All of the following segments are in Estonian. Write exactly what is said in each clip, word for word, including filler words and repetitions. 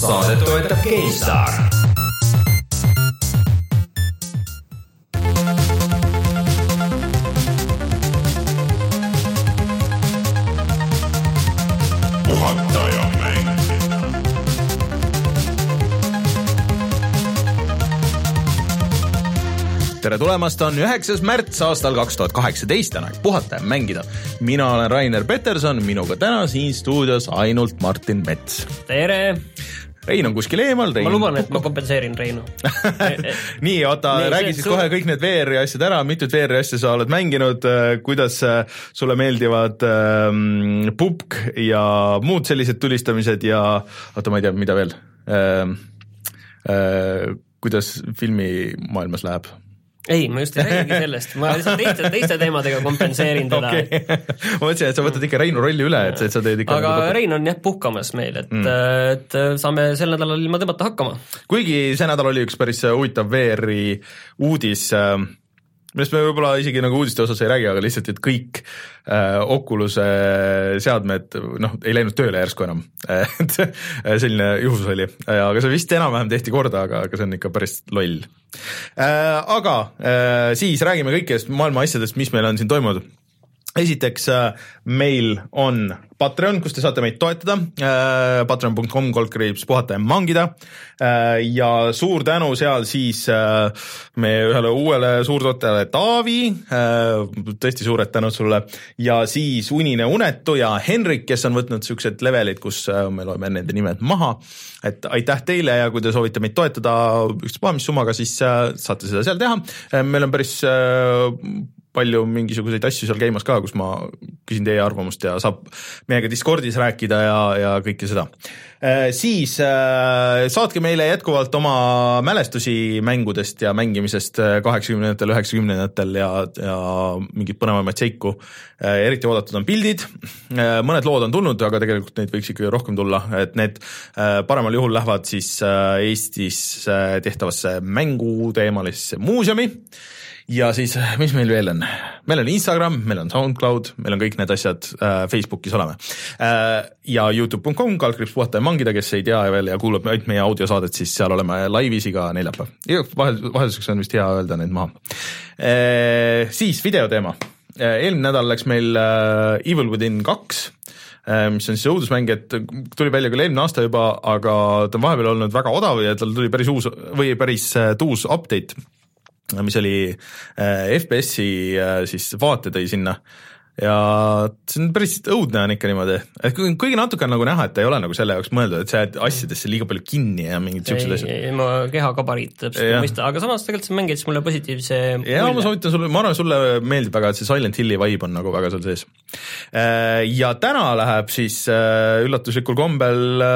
Saadet toetab GameStar. Tere tulemast, on üheksas märts aastal kaks tuhat kaheksateist, on aeg puhata ja mängida. Mina olen Rainer Peterson, minuga täna siin stuudios ainult Martin Mets. Tere! Rein on kuskil eemal. Rein... Ma luban, et ma kompenseerin Reinu. Nii, oota, Nii, räägi siis kohe kõik need V R-i asjad ära, mitut V R-i asja sa oled mänginud, kuidas sulle meeldivad ähm, pupk ja muud sellised tulistamised ja oota, ma ei tea, mida veel. Ähm, äh, kuidas filmi maailmas läheb? Ei, ma just ei räägigi sellest, ma lihtsalt teiste, teiste teemadega kompenseerin teda. Okay. Ma mõtlesin, et sa võtad ikka Reinu rolli üle, et sa teed ikka... Aga nagu... Rein on jah puhkamas meil, et, mm. et saame sel nädalal ilma tõmmata hakkama. Kuigi see nädal oli üks päris huvitav V R-i uudis, millest me võib-olla isegi nagu uudiste osas ei räägi, aga lihtsalt, et kõik äh, Oculus'e seadmed noh, ei läinud tööle järsku enam. Et selline juhus oli. Aga see vist enam-vähem tehti korda, aga, aga see on ikka päris loll. Äh, aga äh, siis räägime kõikidest maailma asjadest, mis meil on siin toimunud. Esiteks meil on Patreon, kus te saate meid toetada, patreon punkt com kolmkriips puhata ja mangida ja suur tänu seal siis meie ühele uuele suurtootjale Taavi, tõesti suured tänud sulle, ja siis Unine Unetu ja Henrik, kes on võtnud siuksed levelid, kus me loeme nende nimed maha, et aitäh teile ja kui te soovite meid toetada üks pahamissummaga, siis saate seda seal teha. Meil on päris palju mingisuguseid asju seal käimas ka, kus ma küsin teie arvamust ja saab meiega Discordis rääkida ja, ja kõike seda. Äh, siis äh, saatke meile jätkuvalt oma mälestusi mängudest ja mängimisest kaheksakümnendatel, üheksakümnendatel ja, ja mingid põnevamaid seiku. Äh, eriti oodatud on pildid. Äh, mõned lood on tulnud, aga tegelikult neid võiks ikka rohkem tulla, et need äh, paremal juhul lähevad siis äh, Eestis äh, tehtavasse mänguteemalisse muuseumi. Ja siis, mis meil veel on? Meil on Instagram, meil on SoundCloud, meil on kõik need asjad äh, Facebookis oleme. Äh, ja youtube punkt com, kalkriips puhata ja mangida, kes ei tea veel ja kuulab ainult meie audiosaadet, siis seal oleme laivis iga neljapäev. Ja vahel, vahelduseks on vist hea öelda need maha. Äh, siis videoteema. Äh, eelmine nädal läks meil äh, Evil Within kaks, äh, mis on siis õudusmäng, et tuli välja küll eelmine aasta juba, aga ta on vahepeal olnud väga odav ja tal tuli päris uus või päris äh, tuus update, mis oli äh, F P S-i äh, siis vaate tõi sinna ja see on päris õudne on ikka niimoodi, et kuigi natuke on nagu näha, et ta ei ole nagu selle jaoks mõeldud, et sa jääd asjadesse liiga palju kinni ja mingid siuksed asjad. Ei, ma keha kabariit täpselt ei mõista, aga samas tegelikult see mängid mulle positiivse ja mulje. Ma soovitan sulle, ma arvan, sulle meeldib väga, et see Silent Hilli vibe on nagu väga seal sees. Ja täna läheb siis üllatuslikul kombel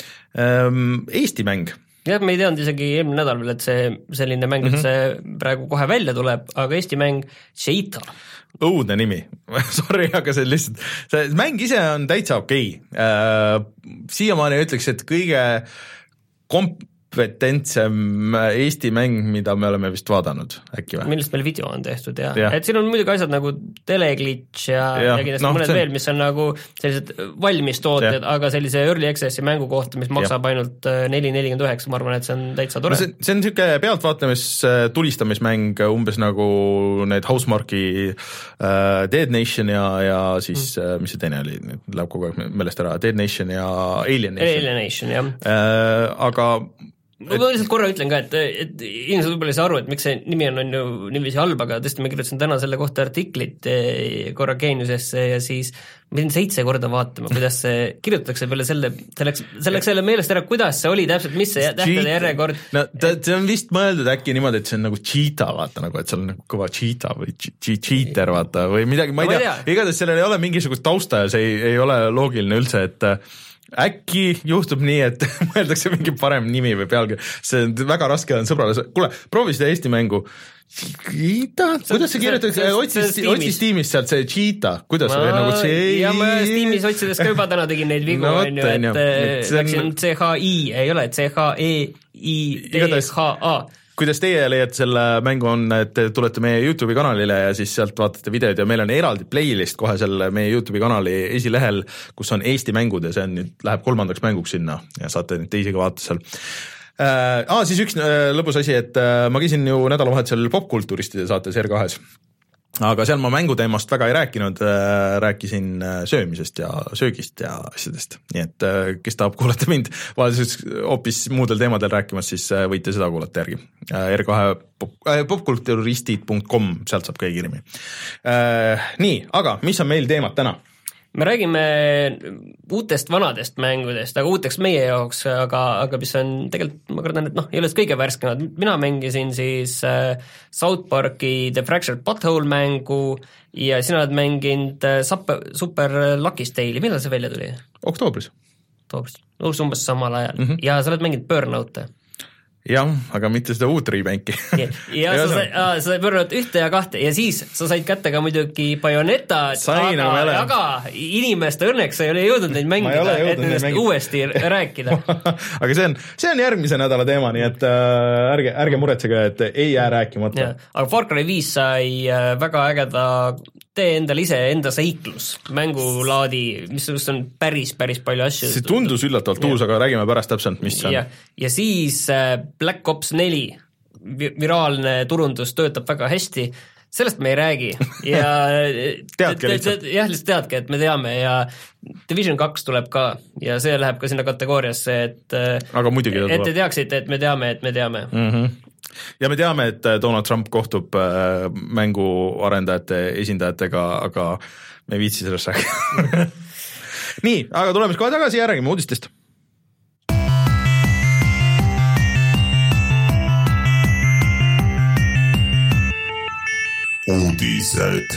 Eesti mäng. Jah, me ei teadnud isegi eelmine nädal veel, et see selline mäng, et see praegu kohe välja tuleb, aga Eesti mäng Cheetah. Õudne nimi. Sorry, aga see lihtsalt, see mäng ise on täitsa okei. Äh, siiamaani ütleks, et kõige komp- kompetentsem Eesti mäng, mida me oleme vist vaadanud, äkki või? Millest meil video on tehtud, jah. Ja. Et siin on muidugi asjad nagu teleglitch ja, ja, ja kindlasti no, mõned see... veel, mis on nagu sellised valmis tooted, aga sellise early access'i mängu kohta, mis maksab ja. Ainult neli nelikümmend üheksa, ma arvan, et see on täitsa tore. No see, see on niisugune pealtvaatamis tulistamismäng umbes nagu need Housemarque'i uh, Dead Nation ja, ja siis mm. uh, mis see teine oli, läheb kogu aeg meelest ära, Dead Nation ja Alien Nation. Alien Nation, jah. Uh, aga ma lihtsalt korra ütlen ka, et, et inimesed võib-olla ei saa aru, et miks see nimi on, on ju niiviisi halb, aga tõesti ma kirjutasin täna selle kohta artiklit korra Geeniusesse ja siis ma pidin seitse korda vaatama, kuidas see kirjutatakse peale selle, selleks, selleks selle meelest ära, kuidas see oli täpselt, mis see tähtede järjekord. No ta, see on vist mõeldud äkki niimoodi, et see on nagu cheetah, vaata nagu, et seal on nagu kõva cheetah või cheater, vaata, või midagi, ma ei tea, igatahes sellel ei ole mingisugust tausta ja see ei, ei ole loogiline üldse, et äkki juhtub nii, et mõeldakse mingi parem nimi või pealgi. See on väga raske on sõbrale. Kuule, proovi seda Eesti mängu. Cheetah? Kuidas see kirjutatakse? Otsis tiimist sealt see Cheetah. Kuidas see nagu see... Ja ma tiimis otsides ka juba täna tegin neid vigu, no, on ju, et läksin C H I, ei ole C H E I D H A. kuidas teie leiate selle mängu on, et te tulete meie YouTube'i kanalile ja siis sealt vaatate videod ja meil on eraldi playlist kohe selle meie YouTube'i kanali esilehel, kus on Eesti mängud ja see on nüüd, läheb kolmandaks mänguks sinna ja saate neid teisi ka vaata seal. Äh, ah, siis üks äh, lõbus asi, et äh, ma käisin ju nädalavahetusel popkulturistide saates R kahes, aga seal ma mänguteemast väga ei rääkinud, äh, rääkisin äh, söömisest ja söögist ja asjadest, nii et äh, kes tahab kuulata mind vahelduseks hoopis muudel teemadel rääkimas, siis äh, võite seda kuulata järgi. Äh, R kahe pop, äh, popkulturistid punkt com, sealt saab kõige kirimi. Äh, nii, aga mis on meil teemad täna? Me räägime uutest vanadest mängudest, aga uuteks meie jaoks, aga, aga mis on tegelikult, ma kardan, et noh, ei ole kõige värskemad. Mina mängisin siis äh, South Parki The Fractured Butthole mängu ja sina oled mänginud äh, Super, Super Lucky's Tale'i. Millal see välja tuli? Oktoobris. Oktoobris, umbes samal ajal. Mhm. Ja sa oled mänginud Burnout'e. Jah, aga mitte seda uut remake'i. ja, ja sa sai, aa, sa sai Burnout ühte ja kahte ja siis sa said kätte ka muidugi Bayonetta, aga, aga inimeste õnneks sa ei ole jõudnud neid mängida, et nendest mängida. Uuesti rääkida. aga see on, see on järgmise nädala teema, nii et äh, ärge, ärge muretsege, et ei jää rääkimata. Aga Far Cry viis sai äh, väga ägeda tee endal ise enda seiklus, mängulaadi, mis on päris, päris palju asju. See tundus üllatavalt uus, aga räägime pärast täpselt, mis on. Ja, ja siis äh, Black Ops neli viraalne turundus töötab väga hästi, sellest me ei räägi ja teadke lihtsalt. jah, lihtsalt teadke, et me teame ja Division kaks tuleb ka ja see läheb ka sinna kategooriasse, et aga muidugi et te teaksite, et me teame, et me teame. Mm-hmm. Ja me teame, et Donald Trump kohtub äh, mänguarendajate esindajatega, aga me ei viitsi sellest rääkida. Nii, aga tuleme kohe tagasi ja räägime uudistest. Uudised.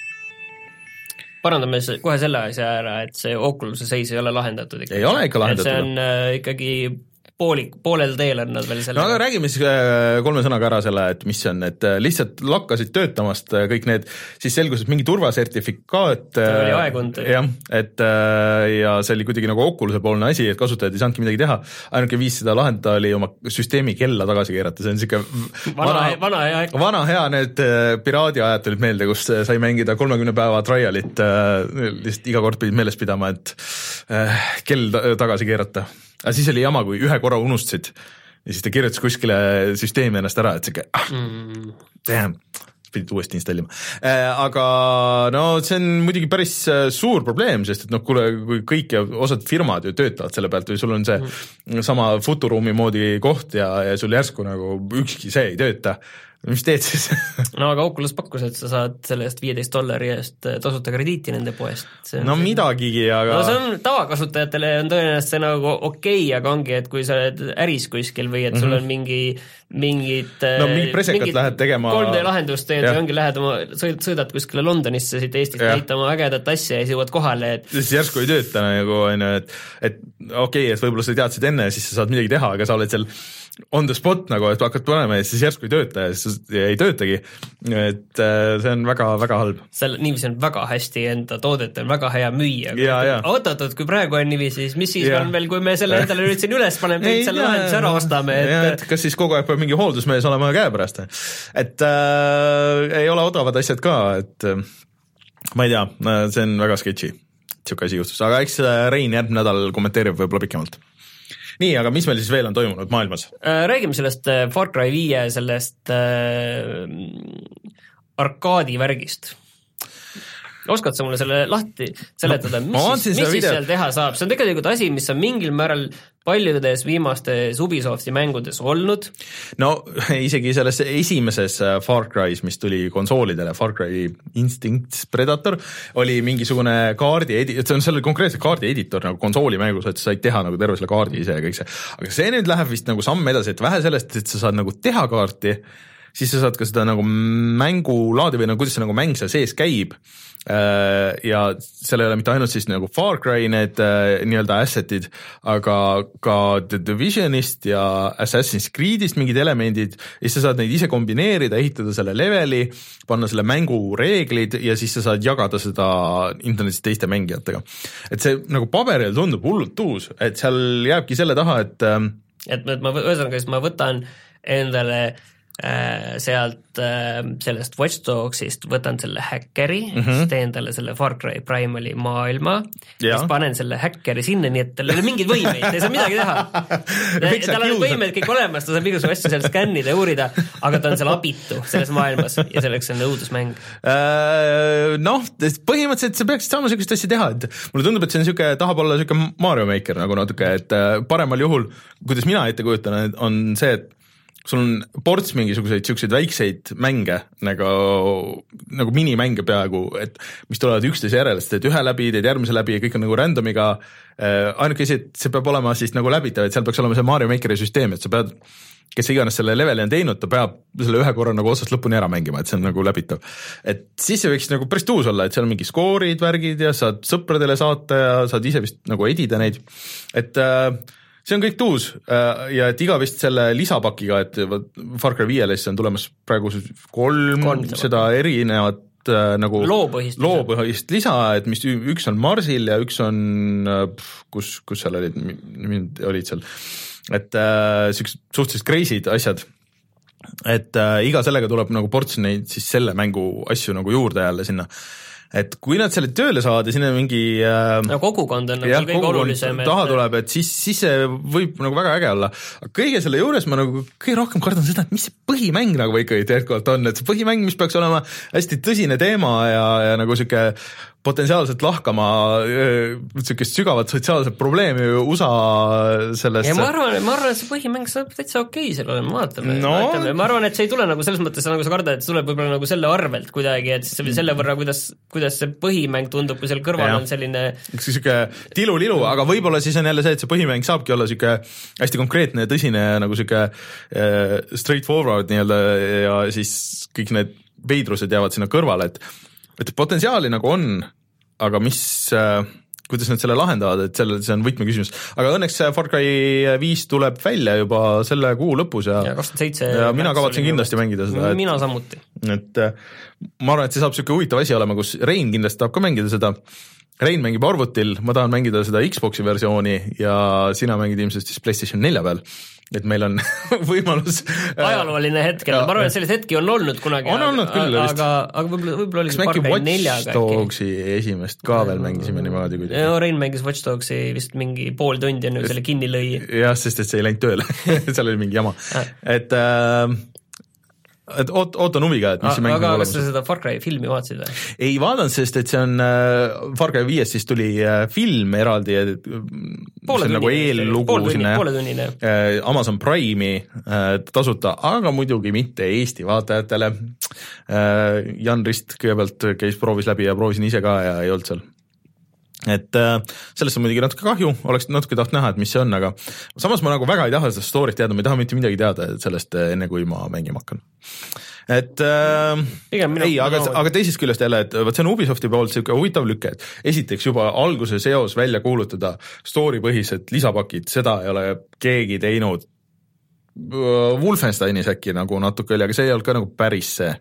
Parandame kohe selle asja ära, et see Oculus'e seis ei ole lahendatud. Ei ole ikka lahendatud. See on äh, ikkagi poolik, poolel teel on nad veel selle. No aga räägime siis kolme sõnaga ära selle, et mis on, et lihtsalt lakkasid töötamast kõik need, siis selgus, et mingi turvasertifikaat. See oli aegund. Jah, et ja see oli kuidagi nagu Oculus'e poolne asi, et kasutajad ei saanudki midagi teha. Ainuke viis seda lahendada oli oma süsteemi kella tagasi keerata, see on siuke vana, vana, vana hea. Vana hea, need piraadi ajad tulid meelde, kus sai mängida kolmekümne päeva trialit, lihtsalt iga kord pidid meeles pidama, et kell tagasi keerata. Aga siis oli jama, kui ühe korra unustasid ja siis ta kirjutas kuskile süsteemi ennast ära, et see mm. damn, pidid uuesti installima. Aga no see on muidugi päris suur probleem, sest et noh, kuule, kui kõik ja osad firmad ju töötavad selle pealt või sul on see mm. sama futuruumi moodi koht ja, ja sul järsku nagu ükski see ei tööta. Mis teed siis? no aga Oculus pakkus, et sa saad selle eest viieteist dollari eest tasuta krediiti nende poest. No see... midagigi, aga... No see on tavakasutajatele on tõenäoliselt see nagu okei, aga ongi, et kui sa oled äris kuskil või et sul on mingi mingid no mingi presekat mingid lähed tegema kolm D lahendust teed ja ongi lähed oma, sõid, sõidad kuskile Londonisse siit Eestist näitama ägedat asja ja siis jõuad kohale, et siis järsku ei tööta nagu, et, et okei, et võib-olla sa teadsid enne ja siis sa saad midagi teha, aga sa oled seal on the spot nagu, et hakkad panema ja siis järsku ei tööta ja siis ei töötagi, et see on väga, väga halb. Seal niiviisi on väga hästi enda toodet on väga hea müüa. Oot-oot, kui praegu on niiviisi, siis mis siis ja. on veel, kui me selle endale nüüd siin üles paneme, kõik selle lahenduse ära ostame. Et... Ja, et kas siis kogu aeg peab mingi hooldusmees olema käepärast? Et äh, ei ole odavad asjad ka, et äh, ma ei tea, see on väga sketši, siuke asi juhtus, aga eks Rein järgmine nädal kommenteerib võib-olla pikemalt. Nii, aga mis meil siis veel on toimunud maailmas? Räägime sellest Far Cry viie, sellest äh, arkaadivärgist. Oskad sa mulle selle lahti seletada, mis, no, siis, mis siis seal teha saab? See on tegelikult asi, mis on mingil määral paljudes viimastes Ubisofti mängudes olnud. No isegi selles esimeses Far Cry's, mis tuli konsoolidele, Far Cry Instincts Predator, oli mingisugune kaardi edi-, see on selle konkreetse kaardi editor nagu konsooli mängus, et sa said teha nagu terve selle kaardi ise ja kõik see. Aga see nüüd läheb vist nagu samm edasi, et vähe sellest, et sa saad nagu teha kaarti, siis sa saad ka seda nagu mängulaadi või nagu kuidas see nagu mäng seal sees käib. Ja seal ei ole mitte ainult siis nagu Far Cry need nii-öelda assetid, aga ka The Divisionist ja Assassin's Creedist mingid elemendid, ja siis sa saad neid ise kombineerida, ehitada selle leveli, panna selle mängu reeglid ja siis sa saad jagada seda internetis teiste mängijatega. Et see nagu paberil tundub hullult uus, et seal jääbki selle taha, et et ma, ühesõnaga, siis ma võtan endale äh, sealt äh, sellest Watch Dogsist võtan selle häkkeri mm, -hmm. siis teen talle selle Far Cry Primali maailma ja siis panen selle häkkeri sinna, nii et tal ei ole mingeid võimeid, ta ei saa midagi teha. tal on võimed kõik olemas, ta saab igasugu asju seal skännida ja uurida, aga ta on seal abitu selles maailmas ja selleks on õudusmäng. Noh, põhimõtteliselt sa peaksid saama sellist asja teha, et mulle tundub, et see on niisugune, tahab olla niisugune Mario Maker nagu natuke, et paremal juhul, kuidas mina ette kujutan, on see, et sul on ports mingisuguseid siukseid väikseid mänge nagu, nagu minimänge peaaegu, et mis tulevad üksteise järele, teed ühe läbi, teed järgmise läbi ja kõik on nagu randomiga äh, ainuke asi, et see peab olema siis nagu läbitav, et seal peaks olema see Mario Makeri süsteem, et sa pead, kes iganes selle leveli on teinud, ta peab selle ühe korra nagu otsast lõpuni ära mängima, et see on nagu läbitav. Et siis see võiks nagu päris tuus olla, et seal on mingi skoorid, värgid ja saad sõpradele saata ja saad ise vist nagu edida neid, et äh, see on kõik tuus ja et iga vist selle lisapakiga, et Far Cry viiele siis on tulemas praegu kolm, kolm seda erinevat äh, nagu loopõhist, loopõhist lisa, et mis üks on Marsil ja üks on, kus, kus seal olid, olid seal, et äh, siuksed suhteliselt crazy'd asjad, et äh, iga sellega tuleb nagu ports neid siis selle mängu asju nagu juurde jälle sinna. Et kui nad selle tööle saavad ja sinna mingi äh, no, kogukond on jah, kõige olulisem. Taha et... tuleb, et siis, siis see võib nagu väga äge olla. Aga kõige selle juures ma nagu kõige rohkem kardan seda, et mis see põhimäng nagu ikkagi tegelikult on, et see põhimäng, mis peaks olema hästi tõsine teema ja, ja nagu siuke potentsiaalselt lahkama niisugust sügavat sotsiaalset probleemi U S A sellest. Ja ma arvan, ma arvan, et see põhimäng saab täitsa okei seal olema, vaatame, no. vaatame. Ma arvan, et see ei tule nagu selles mõttes, nagu sa kardad, et see tuleb võib-olla nagu selle arvelt kuidagi, et siis selle võrra, kuidas, kuidas see põhimäng tundub, kui seal kõrval ja. On selline üks siuke tilu-lilu, aga võib-olla siis on jälle see, et see põhimäng saabki olla siuke hästi konkreetne ja tõsine nagu siuke äh, straightforward nii-öelda ja siis kõik need veidrused jäävad sinna kõrvale, et et potentsiaali nagu on, aga mis, äh, kuidas nad selle lahendavad, et selle, see on võtmeküsimus. Aga õnneks Far Cry viis tuleb välja juba selle kuu lõpus ja, ja kakskümmend seitse ja mina kavatsen kindlasti juba mängida seda. Mina et, samuti. Et ma arvan, et see saab siuke huvitav asi olema, kus Rein kindlasti tahab ka mängida seda. Rein mängib arvutil, ma tahan mängida seda Xboxi versiooni ja sina mängid ilmselt siis PlayStation nelja peal. Et meil on võimalus ajalooline hetkel, ma arvan, et sellist hetki on olnud kunagi, on olnud küll, aga, aga võib-olla, võib-olla oli Far Cry neljaga äkki. Watch Dogsi esimest ka veel mängisime niimoodi kuidagi. Ja Rein mängis Watch Dogsi vist mingi pool tundi enne selle kinni lõi. Jah, sest et see ei läinud tööle seal oli mingi jama. Et äh, et oot, ootan huviga, et mis see mäng aga kas sa seda Far Cry filmi vaatasid või? Ei vaadanud, sest et see on äh, Far Cry viies siis tuli äh, film eraldi äh, poole tunni, nagu eellugu sinna äh, Amazon Prime'i äh, tasuta, aga muidugi mitte Eesti vaatajatele äh, Jan Rist kõigepealt käis proovis läbi ja proovisin ise ka ja ei olnud seal. Et äh, sellest on muidugi natuke kahju, oleks natuke taht näha, et mis see on, aga samas ma nagu väga ei taha seda story't teada, ma ei taha mitte midagi teada sellest enne, kui ma mängima hakkan. Et äh, ei, aga, aga teisest küljest jälle, et võt see on Ubisofti poolt siuke huvitav lüke, et esiteks juba alguse seos välja kuulutada story põhised lisapakid, seda ei ole keegi teinud. Wolfensteinis äkki nagu natuke oli, aga see ei olnud ka nagu päris see,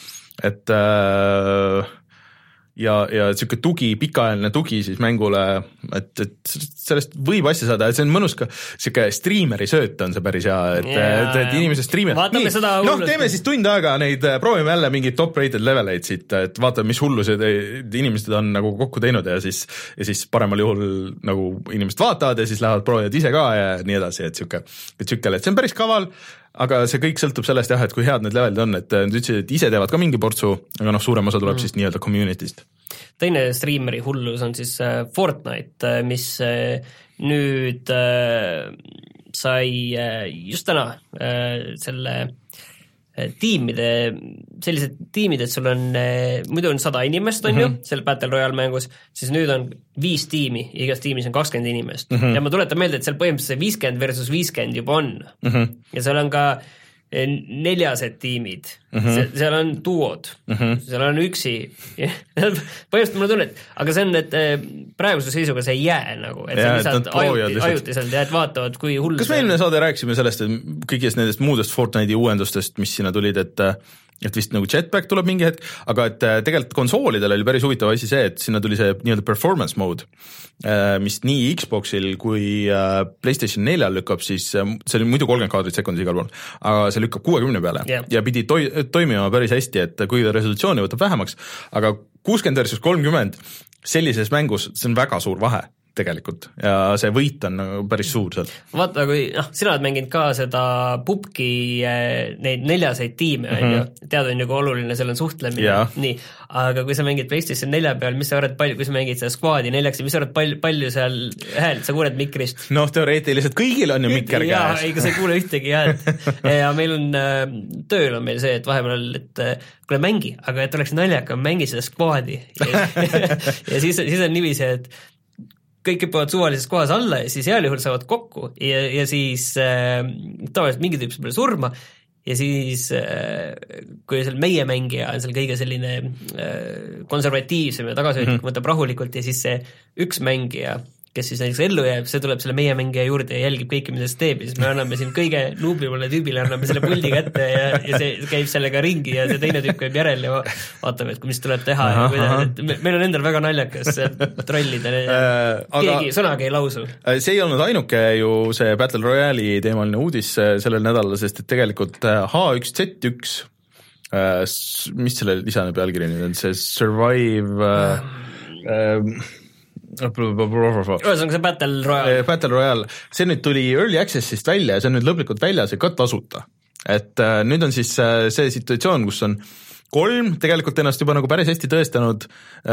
et äh, ja, ja siuke tugi, pikaajaline tugi siis mängule, et, et sellest võib asja saada, et see on mõnus ka, siuke striimeri sööt on see päris hea, et, et, et inimesed striimid, noh, teeme siis tund aega neid, proovime jälle mingeid top-rated leveleid siit, et vaatame, mis hullused inimesed on nagu kokku teinud ja siis, ja siis paremal juhul nagu inimesed vaatavad ja siis lähevad proovivad ise ka ja nii edasi, et siuke, et siuke, et see on päris kaval, aga see kõik sõltub sellest jah, et kui head need levelid on, et nad ütlesid, et ise teevad ka mingi portsu, aga noh, suurem osa tuleb mm. siis nii-öelda community'st. Teine streameri hullus on siis Fortnite, mis nüüd sai just täna selle tiimide, sellised tiimid, et sul on, muidu on sada inimest, on mm -hmm. ju, seal Battle Royale mängus, siis nüüd on viis tiimi, igas tiimis on kakskümmend inimest. Mm -hmm. Ja ma tuletan meelde, et seal põhimõtteliselt viiskümmend versus viiskümmend juba on. Mm -hmm. Ja seal on ka neljased tiimid, mm -hmm. seal on duod, mm -hmm. seal on üksi. Põhimõtteliselt mulle tunne, et aga see on, et praeguse seisuga see ei jää nagu, et ja, see lihtsalt ajuti, ajutiselt ja et vaatavad, kui hull kas me eelmine saade rääkisime sellest, et kõigist nendest muudest Fortnite'i uuendustest, mis sinna tulid, et et vist nagu jetpack tuleb mingi hetk, aga et tegelikult konsoolidel oli päris huvitav asi see, et sinna tuli see nii-öelda performance mode, mis nii Xboxil kui PlayStation neljal lükkab, siis see oli muidu kolmkümmend kaadrit sekundis igal pool, aga see lükkab kuuekümne peale yeah. ja pidi toi- toimima päris hästi, et kui ta resolutsiooni võtab vähemaks, aga kuuskümmend versus kolmkümmend sellises mängus, see on väga suur vahe tegelikult ja see võit on nagu päris suur sealt. Vaata, kui noh, sina oled mänginud ka seda pubki neid neljaseid tiime, mm -hmm. tead on ju kui oluline, seal on suhtlemine yeah., nii, aga kui sa mängid PlayStation nelja peal, mis sa arvad palju, kui sa mängid seda squadi neljaks, mis sa arvad palju, palju seal häält, sa kuuled mikrist? Noh, teoreetiliselt kõigil on ju mikker käes. Jaa, ega sa ei kuule ühtegi häält ja meil on tööl on meil see, et vahepeal, et kuule mängi, aga et oleks naljaka, mängi seda squadi ja, ja siis, siis on niiviisi, et kõik hüppavad suvalises kohas alla ja siis heal juhul saavad kokku ja, ja siis äh, tavaliselt mingi tüüp saab surma ja siis äh, kui seal meie mängija on seal kõige selline äh, konservatiivsem ja tagasihoidlik mm -hmm. võtab rahulikult ja siis see üks mängija, kes siis näiteks ellu jääb, see tuleb selle meie mängija juurde ja jälgib kõike, mida see teeb ja siis me anname siin kõige nuublimale tüübile, anname selle puldi kätte ja, ja see käib sellega ringi ja see teine tüüp käib järel ja vaatab, et mis tuleb teha aha, ja kuidas, et meil on endal väga naljakas trollida ja äh, keegi aga, sõnaga ei lausu. See ei olnud ainuke ju see Battle Royale'i teemaline uudis sellel nädalal, sest et tegelikult H üks Z üks, mis selle lisane pealkiri nüüd on, see Survive äh, äh, ühesõnaga see Battle Royale. Battle Royale, see nüüd tuli Early Accessist välja ja see on nüüd lõplikult väljas ja ka tasuta. Et äh, nüüd on siis äh, see situatsioon, kus on kolm tegelikult ennast juba nagu päris hästi tõestanud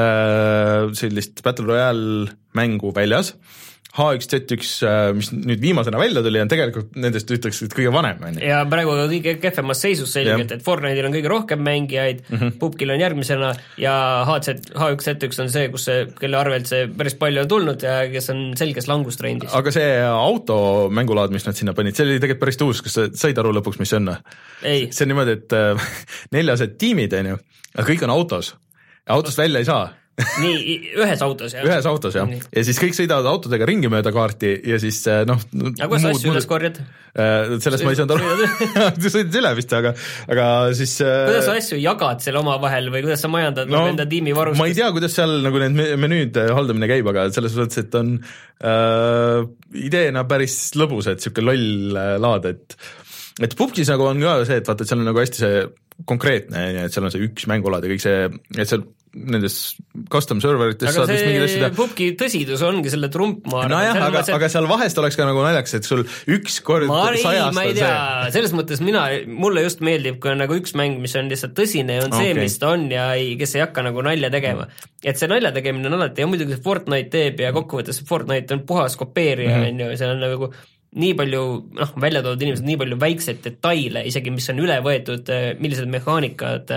äh, sellist Battle Royale mängu väljas. H üks Z üks, mis nüüd viimasena välja tuli, on tegelikult nendest ütleks, et kõige vanem. Ja praegu on kõige kehvemas seisus selgelt, et Fortnite'il on kõige rohkem mängijaid, mm -hmm. pubkil on järgmisena ja H üks Z üks on see, kus see, kelle arvelt see päris palju on tulnud ja kes on selges langustrendis. Aga see automängulaad, mis nad sinna panid, see oli tegelikult päris tuus, kas sa said aru lõpuks, mis see on? Ei. See on niimoodi, et neljased tiimid, on ju, aga kõik on autos ja autost välja ei saa. Nii, ühes autos, jah? Ühes autos, jah. Ja siis kõik sõidavad autodega ringi mööda kaarti ja siis noh... Aga kuidas sa asju üles korjad? Sellest ma ei saanud aru. Sa sõidad üle vist, aga, aga siis... Kuidas sa asju jagad selle oma vahel või kuidas sa majandad no, enda tiimi varustust? Ma ei tea, kuidas seal nagu need menüüd haldamine käib, aga selles mõttes, et on äh, ideena päris lõbus, et siuke loll laad, et et pubkis nagu on ka see, et vaata, et seal on nagu hästi see konkreetne, et seal on see üks mängulaad ja kõik see, et seal nendes custom serverites aga see pubki tõsidus ongi selle trump, ma arvan. No jah, aga, et... aga seal vahest oleks ka nagu naljaks, et sul üks kord Mari, sajast ma ei tea, see. Selles mõttes mina, mulle just meeldib, kui on nagu üks mäng, mis on lihtsalt tõsine ja on okay. see, mis ta on ja ei, kes ei hakka nagu nalja tegema. Mm. Et see nalja tegemine on alati ja muidugi see Fortnite teeb ja kokkuvõttes Fortnite on puhas kopeerija, mm. on ju, see on nagu nii palju, noh, välja toodud inimesed, nii palju väikseid detaile, isegi mis on üle võetud, millised mehaanikad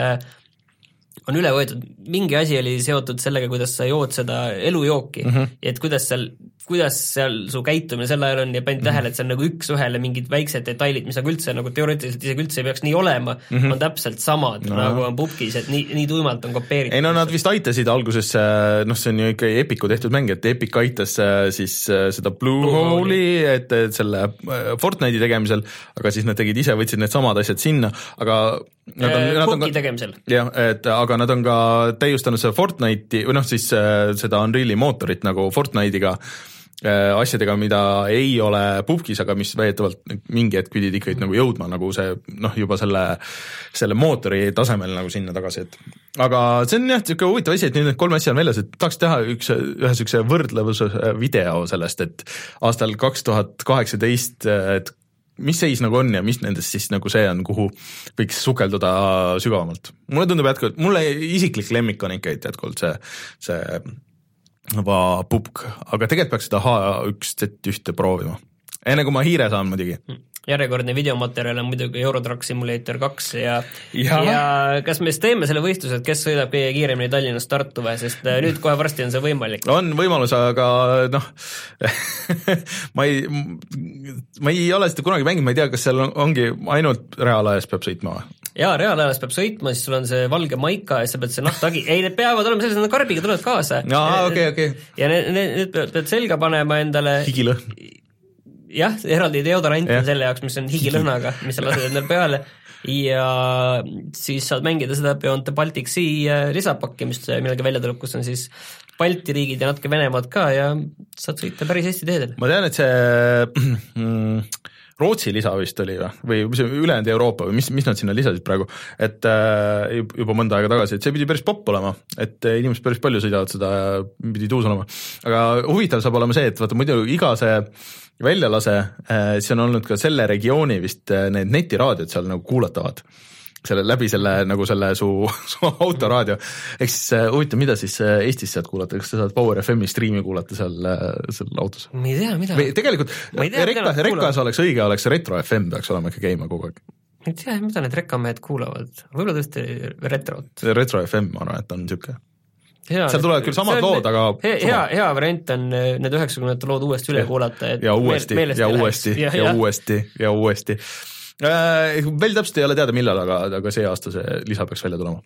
on üle võetud, mingi asi oli seotud sellega, kuidas sa jood seda elujooki mm -hmm. ja et kuidas seal, kuidas seal su käitumine sel ajal on ja panid mm -hmm. tähele, et see on nagu üks ühele mingid väiksed detailid, mis nagu üldse nagu teoreetiliselt isegi üldse ei peaks nii olema, mm -hmm. on täpselt samad no. nagu on pubkis, et nii, nii tuimalt on kopeeritud. Ei no nad vist aitasid alguses, noh see on ju ikka Epicu tehtud mäng, et Epic aitas siis seda Bluehole'i, et, et selle Fortnite'i tegemisel, aga siis nad tegid ise, võtsid need samad asjad sinna, aga nad on, nad on ka, tegemisel. Jah, et aga nad on ka täiustanud seda Fortnite'i, või noh siis seda Unreal'i mootorit nagu Fortnite'iga asjadega, mida ei ole pubkis, aga mis väidetavalt mingi hetk pidid ikkagi nagu jõudma nagu see, noh juba selle, selle mootori tasemel nagu sinna tagasi, et aga see on jah, niisugune huvitav asi, et nüüd need kolm asja on väljas, et tahaks teha üks, ühe niisuguse võrdlevuse video sellest, et aastal kaks tuhat kaheksateist, et mis seis nagu on ja mis nendest siis nagu see on, kuhu võiks sukelduda sügavamalt. Mulle tundub jätkuvalt, mulle isiklik lemmik on ikka jätkuvalt see, see va pubk, aga tegelikult peaks seda H üks Z üks proovima. Enne kui ma hiire saan muidugi. Järjekordne videomaterjal on muidugi Eurotruck Simulator kaks ja, ja. ja kas me siis teeme selle võistluse, et kes sõidab kõige kiiremini Tallinnast Tartu või, sest nüüd kohe varsti on see võimalik. On võimalus, aga noh ma ei ma ei ole seda kunagi mänginud, ma ei tea, kas seal on, ongi ainult reaalajas peab sõitma või? Jaa, reaalajas peab sõitma, siis sul on see valge maika ja sa pead see nahtagi, ei need peavad olema selles, nad karbiga tulevad kaasa. Jaa, okei, okei. Ja need, need pead selga panema endale higilõhn. jah, eraldi deodorant on selle jaoks, mis on higilõhnaga, mis sa lased endal peale ja siis saad mängida seda Beyond the Baltic Sea lisapakki, mis millega välja tuleb, kus on siis Balti riigid ja natuke Venemaad ka ja saad sõita päris hästi teedel. Ma tean, et see mm, Rootsi lisa vist oli või, või ülejäänud Euroopa või mis, mis nad sinna lisasid praegu, et äh, juba mõnda aega tagasi, et see pidi päris popp olema, et inimesed päris palju sõidavad seda ja pidi tuus olema. Aga huvitav saab olema see, et vaata muidu iga see väljalase, äh, see on olnud ka selle regiooni vist need netiraadiod seal nagu kuulatavad. Selle, läbi selle, nagu selle su, su autoraadio. Eks huvitav, mida siis Eestis sealt kuulata, kas sa saad Power F M-i striimi kuulata seal, seal autos? Ma ei tea, mida. Või tegelikult tea, rekka, rekkas oleks õige, oleks Retro F M, peaks olema ikka käima kogu aeg. Ma ei tea, mida need rekkamehed kuulavad. Võib-olla tõesti retrot. Retro F M, ma arvan, et on niisugune. Seal tulevad küll samad lood, aga hea, hea, hea variant on need üheksakümnendate lood uuesti üle kuulata. Et ja uuesti, meel, ja uuesti, ja, ja, ja uuesti, ja uuesti. Äh, veel täpselt ei ole teada millal, aga, aga see aasta see lisa peaks välja tulema.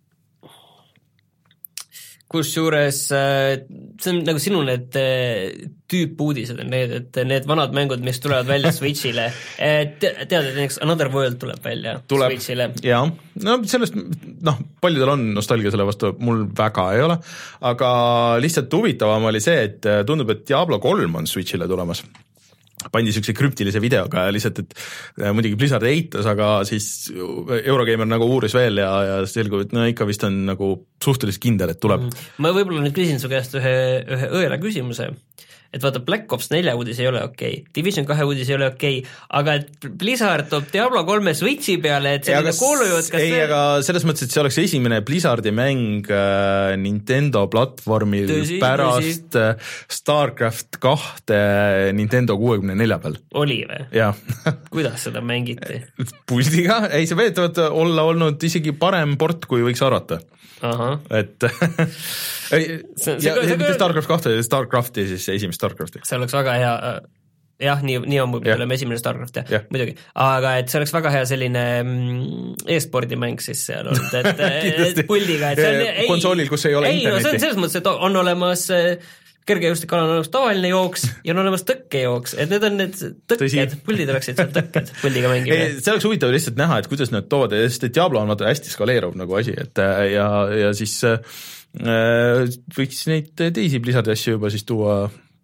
Kusjuures see on nagu sinu need tüüpuudised on need, et need vanad mängud, mis tulevad välja Switchile, tead, et näiteks Another World tuleb välja tuleb, Switchile. Jaa, no sellest, noh, paljudel on nostalgia selle vastu, mul väga ei ole, aga lihtsalt huvitavam oli see, et tundub, et Diablo kolm on Switchile tulemas. Pandi niisuguse krüptilise videoga ja lihtsalt, et muidugi Blizzard eitas, aga siis Eurogeimer nagu uuris veel ja, ja selgub, et no ikka vist on nagu suhteliselt kindel, et tuleb. Ma võib-olla nüüd küsin su käest ühe, ühe õela küsimuse, et vaata, Black Ops nelja uudis ei ole okei, okay. Division kahe uudis ei ole okei, okay. aga et Blizzard toob Diablo kolme Switchi peale, et selline kuulujutt, kas ei, see... aga selles mõttes, et see oleks esimene Blizzardi mäng äh, Nintendo platvormil tõsi, pärast tõsi. Starcraft kahte Nintendo kuuekümne nelja peal. Oli või? Jah. Kuidas seda mängiti? Puldiga, ei see veetavad olla olnud isegi parem port, kui võiks arvata. Aha. Et see, ja see, see, Starcraft kahte ja Starcrafti siis esimest Starcrafti. See oleks väga hea, jah, nii, nii on mul tulema esimene Starcraft, jah, ja. Muidugi, aga et see oleks väga hea selline e-spordi mäng siis seal olnud, et, et puldiga, et see on, ei, konsoolil, kus ei ole ei, interneti. No see on selles mõttes, et on olemas kergejõustik on olemas tavaline jooks ja on olemas tõkkejooks, et need on need tõkked, puldid oleksid seal tõkked puldiga mängimine. See oleks huvitav lihtsalt näha, et kuidas nad toovad, sest Diablo on hästi skaleeruv nagu asi, et ja, ja siis äh, võiks neid teisi Blizzardi asju juba siis tuua,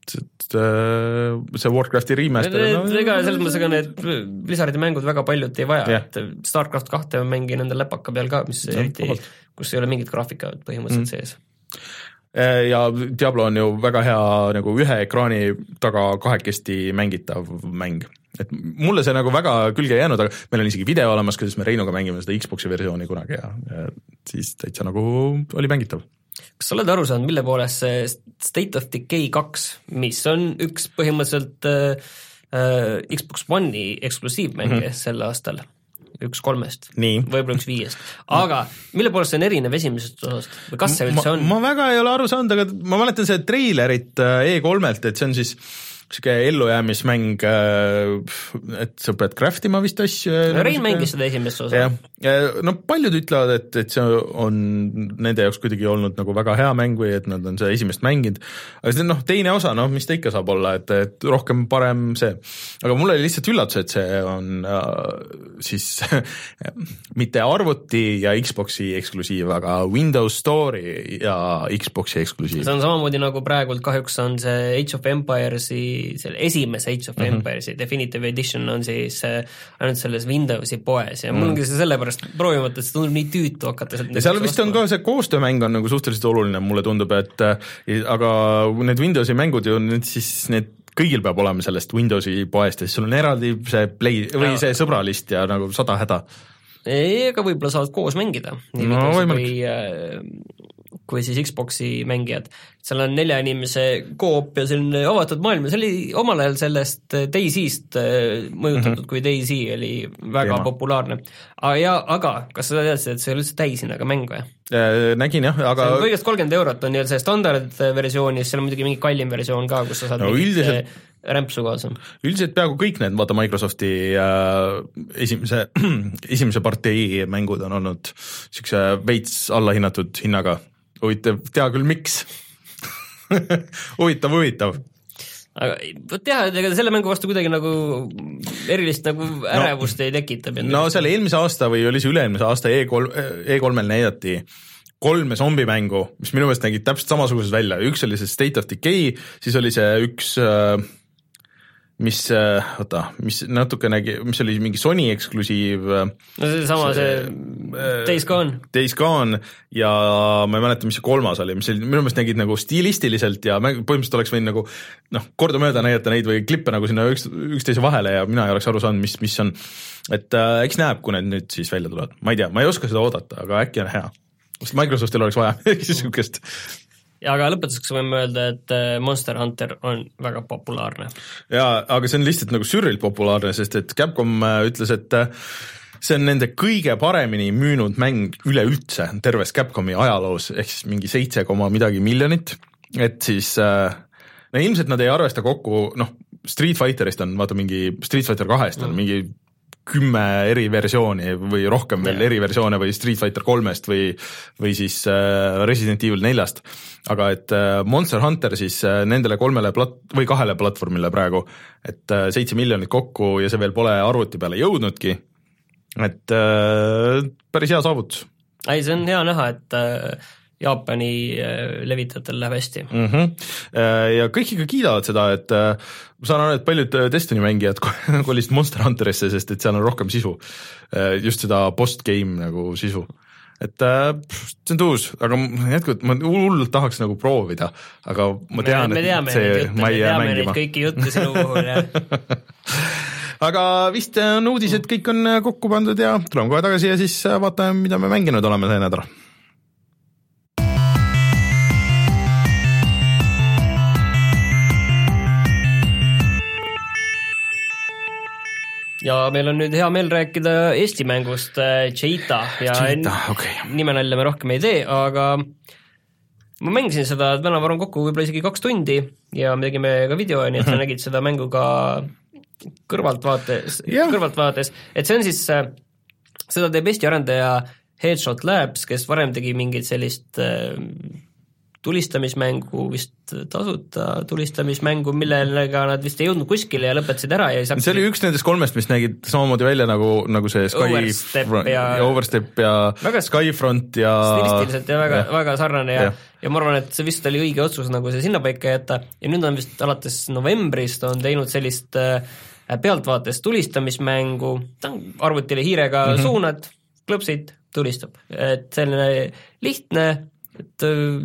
see Warcrafti remaster. No, ega selles mõttes, ega need Blizzardi mängud väga paljud ei vaja, yeah. Et Starcraft kahte mängi nende läpaka peal ka, mis no, eriti, kus ei ole mingit graafika põhimõtteliselt mm. sees. Ja Diablo on ju väga hea nagu ühe ekraani taga kahekesti mängitav mäng. Et mulle see nagu väga külge ei jäänud, aga meil on isegi video olemas, kuidas me Reinuga mängime seda Xboxi versiooni kunagi ja, ja siis täitsa nagu oli mängitav. Kas sa oled aru saanud, mille poolest see State of Decay kaks, mis on üks põhimõtteliselt äh, Xbox One'i eksklusiivmänge mm-hmm. sel aastal, üks kolmest, võib-olla üks viiest, aga mille poolest see on erinev esimesest osast või kas see üldse on? Ma, ma väga ei ole aru saanud, aga ma mäletan see treilerit E kolmelt, et see on siis siuke ellujäämismäng, et sa pead craftima vist asju. Rein mängis seda esimest osa. No paljud ütlevad, et, et see on nende jaoks kuidagi olnud nagu väga hea mäng või et nad on seda esimest mänginud, aga see noh, teine osa, noh, mis ta ikka saab olla, et, et rohkem parem see. Aga mul oli lihtsalt üllatus, et see on äh, siis mitte arvuti ja Xboxi eksklusiiv, aga Windows Store'i ja Xboxi eksklusiiv. See on samamoodi nagu praegult kahjuks on see Age of Empires'i selle esimese Age of mm-hmm. Empires'i Definitive Edition on siis ainult selles Windowsi poes ja mm. mul ongi see sellepärast proovimata, et see tundub nii tüütu hakata ja seal vist on ka see koostöömäng on nagu suhteliselt oluline, mulle tundub, et aga need Windowsi mängud ju need siis need kõigil peab olema sellest Windowsi poest ja siis sul on eraldi see play või see sõbralist ja nagu sada häda. Ei, aga võib-olla saavad koos mängida nii no, või kui siis Xboxi mängijad. Seal on nelja inimese koop ja selline avatud maailm ja see oli omal ajal sellest DayZ'st mõjutatud, mm-hmm. kui DayZ oli väga Teema. populaarne. Ja, aga kas sa teadsid, et see oli üldse täishinnaga mäng või? Nägin jah, aga see on kõigest kolmkümmend eurot on see standardversioonis, seal on muidugi mingi kallim versioon ka, kus sa saad no, üldiselt, rämpsu kaasa. Üldiselt peaaegu kõik need, vaata Microsofti äh, esimese, esimese partei mängud on olnud siukse veits allahinnatud hinnaga. Huvitav, tea küll miks. huvitav, huvitav. aga vot jah, ega selle mängu vastu kuidagi nagu erilist nagu ärevust no, ei tekita. No seal eelmise aasta või oli see üle-eelmise aasta E kolm, E kolmel näidati kolme zombimängu, mis minu meelest nägid täpselt samasugused välja, üks oli see State of Decay, siis oli see üks mis, oota, mis natuke nägi, mis oli mingi Sony eksklusiiv. No see sama, see, see Days Gone. Days Gone ja ma ei mäleta, mis see kolmas oli, mis oli, minu meelest nägid nagu stiilistiliselt ja põhimõtteliselt oleks võinud nagu noh, kordamööda näidata neid või klippe nagu sinna üks, üksteise vahele ja mina ei oleks aru saanud, mis, mis on, et äh, eks näeb, kui need nüüd siis välja tulevad. Ma ei tea, ma ei oska seda oodata, aga äkki on hea. Sest Microsoftil oleks vaja niisugust. Ja aga lõpetuseks võime öelda, et Monster Hunter on väga populaarne. Jaa, aga see on lihtsalt nagu sürrilt populaarne, sest et Capcom ütles, et see on nende kõige paremini müünud mäng üleüldse terves Capcomi ajaloos, ehk siis mingi seitse koma midagi miljonit, et siis no ilmselt nad ei arvesta kokku, noh, Street Fighterist on, vaata mingi Street Fighter kahest on mm. mingi kümme eri versiooni või rohkem veel yeah. eri versioone või Street Fighter kolmest või, või siis äh, Resident Evil neljast. Aga et äh, Monster Hunter siis äh, nendele kolmele plat- või kahele platvormile praegu, et äh, seitse miljonit kokku ja see veel pole arvuti peale jõudnudki. Et äh, päris hea saavutus. Ei, see on hea näha, et äh, Jaapani äh, levitajatel läheb hästi. Mm-hmm. Äh, ja kõik ikka kiidavad seda, et äh, ma saan aru, et paljud Destiny mängijad kolisid Monster Hunterisse, sest et seal on rohkem sisu. Äh, just seda post-game nagu sisu. Et äh, see on tuus, aga jätkuvalt ma hullult tahaks nagu proovida, aga ma tean, me, me teame, et see jutte, ma ei jää mängima. Me teame neid kõiki jutte sinu puhul, jah. Aga vist on uudised, kõik on kokku pandud ja tuleme kohe tagasi ja siis vaatame, mida me mänginud oleme see nädal. Ja meil on nüüd hea meel rääkida Eesti mängust Cheetah ja Cheetah, okay. Nimenalja me rohkem ei tee, aga ma mängisin seda täna varum kokku võib-olla isegi kaks tundi ja me tegime ka video, nii et sa nägid seda mängu ka kõrvaltvaates, yeah. kõrvaltvaates, et see on siis, seda teeb Eesti arendaja Headshot Labs, kes varem tegi mingit sellist tulistamismängu, vist tasuta tulistamismängu, millega nad vist ei jõudnud kuskile ja lõpetasid ära ja ei saaks... See oli üks nendest kolmest, mis nägid samamoodi välja nagu, nagu see Sky... Overstep ja... ja Overstep ja väga... Skyfront ja... Stilistiliselt ja väga, ja. väga sarnane ja, ja. ja ma arvan, et see vist oli õige otsus nagu see sinna paika jätta ja nüüd on vist alates novembrist on teinud sellist pealtvaates tulistamismängu, ta on arvutile hiirega mm-hmm. suunad, klõpsid, tulistab. Et selline lihtne, et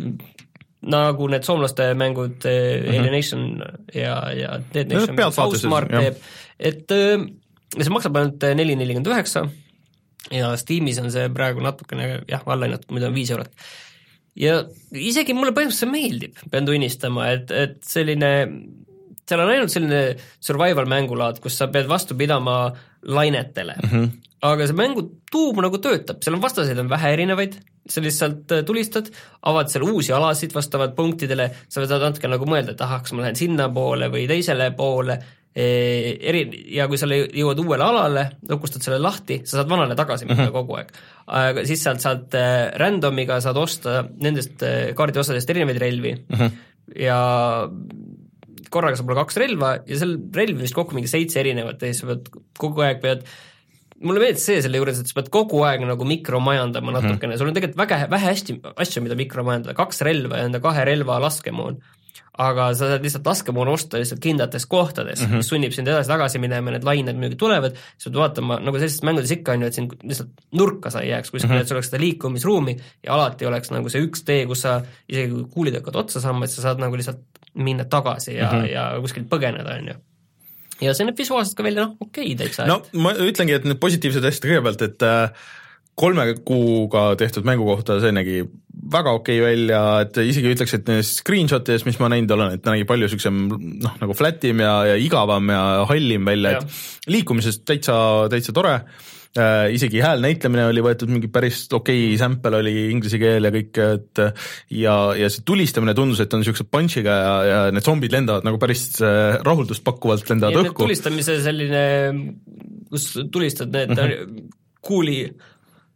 nagu need soomlaste mängud mm-hmm. Alienation ja, ja Dead Nation Housemark teeb, et see maksab ainult neli nelikümmend üheksa ja Steamis on see praegu natukene jah, alla hinnatud, muidu on viis eurot. Ja isegi mulle põhimõtteliselt meeldib, pean tunnistama, et, et selline, seal on ainult selline survival mängulaad, kus sa pead vastu pidama lainetele. Mm-hmm. Aga see mängu tuum nagu töötab, seal on vastaseid on vähe erinevaid, sa lihtsalt tulistad, avad seal uusi alasid vastavad punktidele, sa võtad natuke nagu mõelda, et ahah, kas ma lähen sinna poole või teisele poole, eri, ja kui sa jõuad uuele alale, lõpustad selle lahti, sa saad vanale tagasi minna mm-hmm. kogu aeg. Aga siis sealt saad randomiga saad osta nendest kaardi osadest erinevaid relvi mm-hmm. ja korraga saab olla kaks relva ja seal relvi vist kokku mingi seitse erinevat ja siis sa pead kogu aeg pead mulle meeldis see selle juures, et sa pead kogu aeg nagu mikromajandama natukene, mm-hmm. sul on tegelikult väga, vähe hästi asju, mida mikromajandada, kaks relva ja enda kahe relva laskemoon, aga sa saad lihtsalt laskemoon osta lihtsalt kindlates kohtades, mm-hmm. mis sunnib sind edasi tagasi minema, need lained muidugi tulevad, sa pead vaatama, nagu sellistes mängudes ikka on ju, et siin lihtsalt nurka sa ei jääks kuskil, mm-hmm. et sul oleks seda liikumisruumi ja alati oleks nagu see üks tee, kus sa isegi kui kuulid hakkad otsa saama, et sa saad nagu lihtsalt minna tagasi ja, mm-hmm. ja kuskilt põgeneda, on ju. Ja see need visuaalselt ka välja, noh, okei okay, täitsa. No ma ütlengi, et need positiivsed asjad kõigepealt, et kolme kuuga tehtud mängu kohta see nägi väga okei okay välja, et isegi ütleks, et screenshotides, mis ma näinud olen, et nägi palju süksem, noh, nagu flatim ja, ja igavam ja hallim välja, et liikumisest täitsa, täitsa tore. Äh, isegi hääl näitlemine oli võetud mingi päris okei okay, sample oli inglise keel ja kõik, et ja, ja see tulistamine tundus, et on niisuguse punchiga ja, ja need zombid lendavad nagu päris rahuldust pakkuvalt lendavad õhku. Tulistamise selline, kus tulistad need mm-hmm. kuuli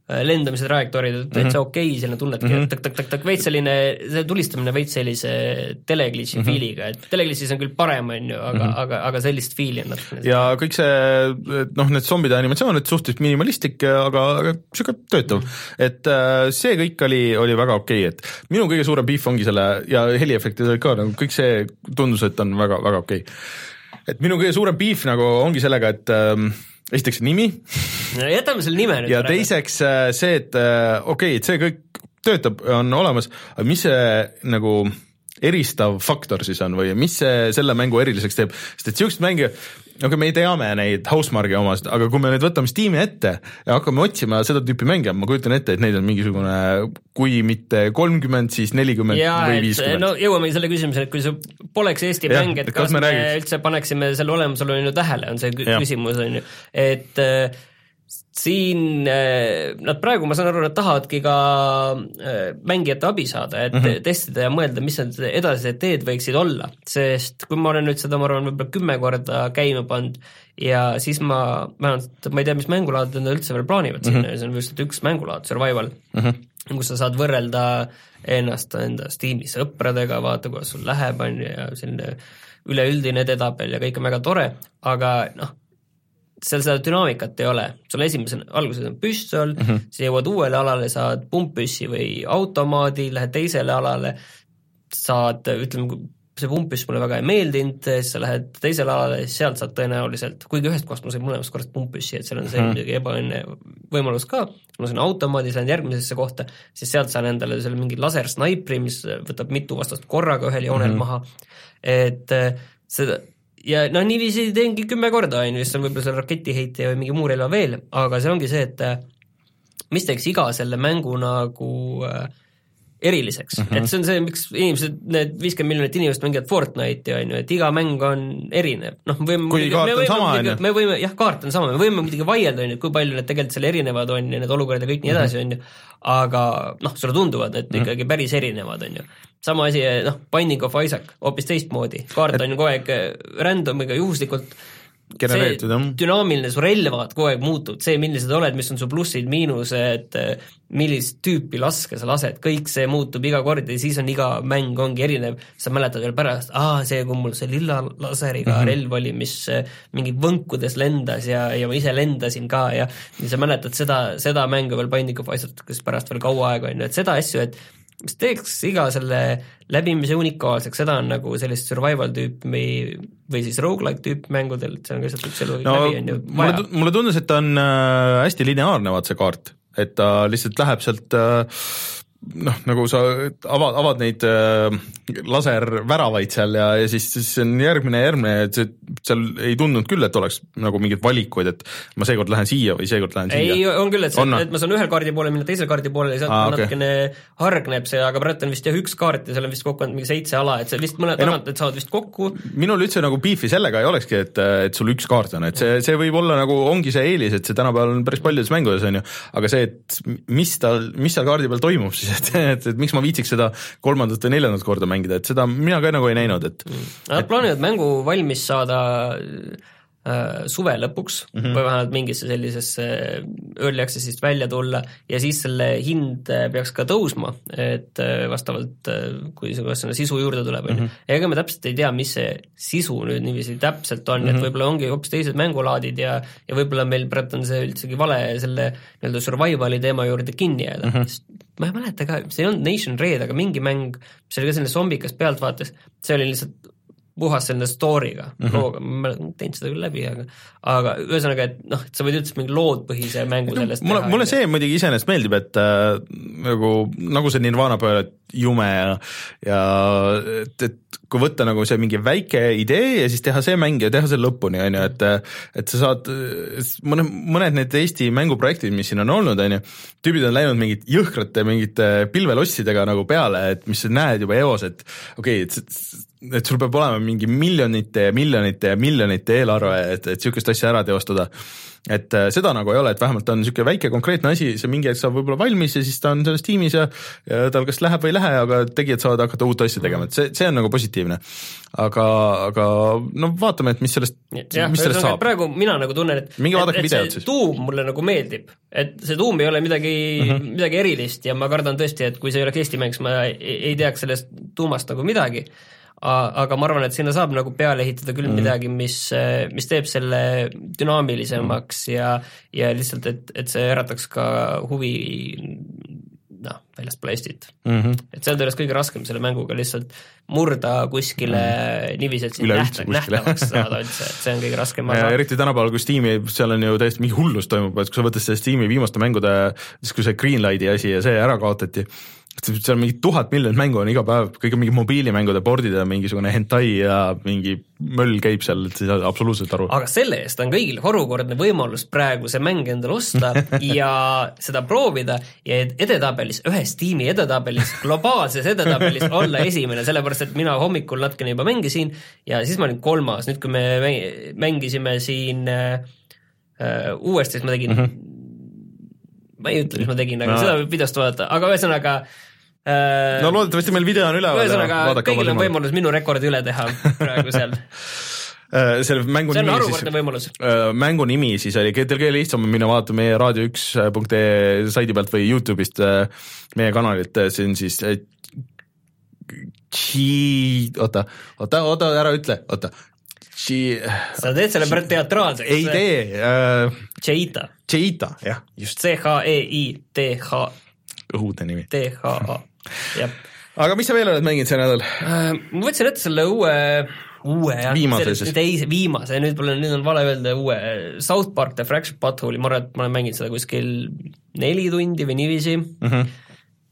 lendamise trajektoorid, et mm -hmm. see okei okay,, selline tunnedki mm, -hmm. tak, tak, tak, tak, veits selline, see tulistamine veits sellise teleglitchi mm -hmm. feeliga, et teleglitchis on küll parem, on ju, aga mm, -hmm. aga, aga sellist feeli on natuke. ja kõik see, noh, need zombide animatsioon, et suhteliselt minimalistlik, aga, aga siuke töötav mm. -hmm. et see kõik oli, oli väga okei okay., et minu kõige suurem beef ongi selle ja heliefektid olid ka, nagu kõik see tundus, et on väga, väga okei okay.. et minu kõige suurem beef nagu ongi sellega, et ähm, esiteks nimi no, jätame selle nime nüüd ja praegu. Teiseks see, et okei okay,, et see kõik töötab, on olemas, aga mis see nagu eristav faktor siis on või mis see selle mängu eriliseks teeb, sest et siuksed mänge, aga me ei teame neid Housemarque'i omasid, aga kui me nüüd võtame Steam'i ette ja hakkame otsima seda tüüpi mänge, ma kujutan ette, et neid on mingisugune, kui mitte kolmkümmend, siis nelikümmend ja, või viiskümmend. No jõuamegi selle küsimusele, et kui see poleks Eesti ja, mäng, et kas, kas me, me üldse paneksime selle olemasolu on ju tähele, on see küsimus, on ju, et äh, siin nad praegu, ma saan aru, nad tahavadki ka mängijate abi saada, et mm -hmm. testida ja mõelda, mis need edasised teed võiksid olla, sest kui ma olen nüüd seda, ma arvan, võib-olla kümme korda käima pannud ja siis ma, vähemalt ma ei tea, mis mängulaad nad üldse veel plaanivad sinna mm -hmm. ja see on just üks mängulaad, survival mm, -hmm. kus sa saad võrrelda ennast enda Steam'i sõpradega, vaata, kuidas sul läheb, on ju, ja selline üleüldine edetabel ja kõik on väga tore, aga noh, seal seda dünaamikat ei ole, sul esimesel alguses on püstol mm, -hmm. sa jõuad uuele alale, saad pumppüssi või automaadi, lähed teisele alale, saad, ütleme, see pumppüss mulle väga ei meeldinud, siis sa lähed teisele alale, sealt saad tõenäoliselt, kuigi ühest kohast ma sain mõlemast korrast pumppüssi, et seal on see muidugi mm -hmm. ebaõnne võimalus ka, ma sain automaadi, lähen järgmisesse kohta, siis sealt saan endale selle mingi lasersnaipri, mis võtab mitu vastast korraga ühel joonel mm -hmm. maha, et seda ja noh, niiviisi teengi kümme korda, on ju, siis on võib-olla seal raketiheitja või mingi muu relva veel, aga see ongi see, et mis teeks iga selle mängu nagu äh, eriliseks mm, -hmm. et see on see, miks inimesed, need viiskümmend miljonit inimest mängivad Fortnite'i, on ju, et iga mäng on erinev, noh, võime kui kaart on sama, on ju? Me võime, jah, kaart on sama, me võime muidugi vaielda, on ju, kui palju need tegelikult seal erinevad on ja need olukorrad ja kõik nii edasi, on ju, aga noh, sulle tunduvad need mm -hmm. ikkagi päris erinevad, on ju. Sama asi, noh, Binding of Isaac, hoopis teistmoodi, kaart et... on ju kogu aeg randomiga juhuslikult, see dünaamiline, su relvad kogu aeg muutub, see, millised oled, mis on su plussid, miinused, millist tüüpi laske sa lased, kõik see muutub iga kord ja siis on iga mäng ongi erinev, sa mäletad veel pärast, aa, see, kui mul see lilla laseriga mm -hmm. relv oli, mis mingi võnkudes lendas ja, ja ma ise lendasin ka ja, ja sa mäletad seda, seda mängu veel Binding of Isaac, kes pärast veel kaua aega on ju, et seda asju, et mis teeks iga selle läbimise unikaalseks, seda on nagu sellist survival tüüp või, või siis roguelike tüüp mängudel, et see on lihtsalt üks elu no, läbi on ju vaja. Mulle, mulle tundus, et ta on äh, hästi lineaarne, vaat see kaart, et ta lihtsalt läheb sealt äh, noh, nagu sa avad, avad neid äh, laserväravaid seal ja, ja siis, siis on järgmine ja järgmine, et see, seal ei tundnud küll, et oleks nagu mingeid valikuid, et ma seekord lähen siia või seekord lähen siia. ei, on küll, et, see, et ma saan ühel kaardi poole minna teisel kaardi poole ja sealt ah, okay. natukene hargneb see, aga praegu on vist jah üks kaart ja seal on vist kokku mingi seitse ala, et see vist mõned tagant no, saavad vist kokku. Minul üldse nagu beefi sellega ei olekski, et, et sul üks kaart on, et see, see võib olla nagu, ongi see eelis, et see tänapäeval on päris paljudes mängudes, on ju, aga see, et mis tal, mis seal kaardi peal toimub siis, et, et, et miks ma viitsiks seda kolmandat või neljandat korda mängida, et seda mina ka nagu ei näinud, et nad plaanivad mängu valmis saada äh, suve lõpuks mm -hmm. või vähemalt mingisse sellisesse early access'ist välja tulla ja siis selle hind peaks ka tõusma, et vastavalt, kui see sisu juurde tuleb, on ju. Ega me täpselt ei tea, mis see sisu nüüd niiviisi täpselt on mm, -hmm. et võib-olla ongi hoopis teised mängulaadid ja, ja võib-olla meil praegu on see üldsegi vale selle nii-öelda survivali teema juurde kinni jääda mm. -hmm. ma ei mäleta ka, see ei olnud Nation Raid, aga mingi mäng, mis oli ka selline zombikas pealtvaates, see oli lihtsalt puhas selline story'ga mm, -hmm. looga, ma olen teinud seda küll läbi, aga aga ühesõnaga, et noh, et sa võid üldse mingi loodpõhise mängu no, sellest mulle, mulle see muidugi iseenesest meeldib, et äh, nagu, nagu see Nirvana peal, et jume ja, ja et, et kui võtta nagu see mingi väike idee ja siis teha see mäng ja teha see lõpuni, on ju, et et sa saad, mõned, mõned need Eesti mänguprojektid, mis siin on olnud, on ju, tüübid on läinud mingid jõhkrate mingite pilvelossidega nagu peale, et mis sa näed juba eos, et okei okay,, et et sul peab olema mingi miljonite ja miljonite ja miljonite eelarve, et, et niisugust asja ära teostada. Et seda nagu ei ole, et vähemalt on niisugune väike konkreetne asi, see mingi hetk saab võib-olla valmis ja siis ta on selles tiimis ja, ja tal kas läheb või ei lähe, aga tegijad saavad hakata uut asja tegema, et see, see on nagu positiivne. Aga, aga no vaatame, et mis sellest, ja, mis sellest saab. Praegu mina nagu tunnen, et, mingi et, et see siis. Tuum mulle nagu meeldib, et see tuum ei ole midagi, mm-hmm. midagi erilist ja ma kardan tõesti, et kui see ei oleks Eesti mäng, siis ma ei, ei teaks sellest tuumast nagu midagi. Aga ma arvan, et sinna saab nagu peale ehitada küll mm. midagi, mis, mis teeb selle dünaamilisemaks mm. ja, ja lihtsalt, et, et see ärataks ka huvi noh, väljast Eestit. Mm-hmm. Et see on tõenäoliselt kõige raskem selle mänguga lihtsalt murda kuskile mm. niiviisi, et siin nähta, nähtavaks saada üldse, et see on kõige raskem. Ja eriti tänapäeval, kui Steam'i, seal on ju täiesti mingi hullus toimub, et kui sa võttes selle Steam'i viimaste mängude, siis kui see Greenlighti asi ja see ära kaotati, seal mingi tuhat miljonit mängu on iga päev, kõik on mingi mobiilimängude bordid ja mingisugune hentai ja mingi möll käib seal, et ei saa absoluutselt aru. Aga selle eest on kõigil horukordne võimalus praegu see mäng endale osta ja seda proovida ja edetabelis, ühes tiimi edetabelis, globaalses edetabelis olla esimene, sellepärast et mina hommikul natkene juba mängisin ja siis ma olin kolmas, nüüd kui me mängisime siin äh, uuesti, siis ma tegin mm-hmm. ma ei ütle, mis ma tegin, aga no. Seda võib videost vaadata, aga ühesõnaga äh, no loodetavasti meil video on üle. Ühesõnaga kõigil on võimalus minu rekordi üle teha praegu seal. Selle mängu see on nimi arukordne võimalus. Mängu nimi siis oli, teil kõige lihtsam minna vaata meie raadio üks punkt ee saidi pealt või YouTube'ist meie kanalit, see on siis oota, oota, oota, ära ütle, oota sa teed selle pärast teatraalseks. Ei tee. Äh, Cheita. Cheita, jah, just. C H E I T H. Õhudne nimi. T H A, jah. Aga mis sa veel oled mänginud see nädal? Äh, ma võtsin ette selle uue, uue, jah. Viimase siis. Teise, viimase, nüüd pole, nüüd on vale öelda uue South Park The Fractured Butthole'i, ma arvan, et ma olen mänginud seda kuskil neli tundi või niiviisi. Mhm. Mm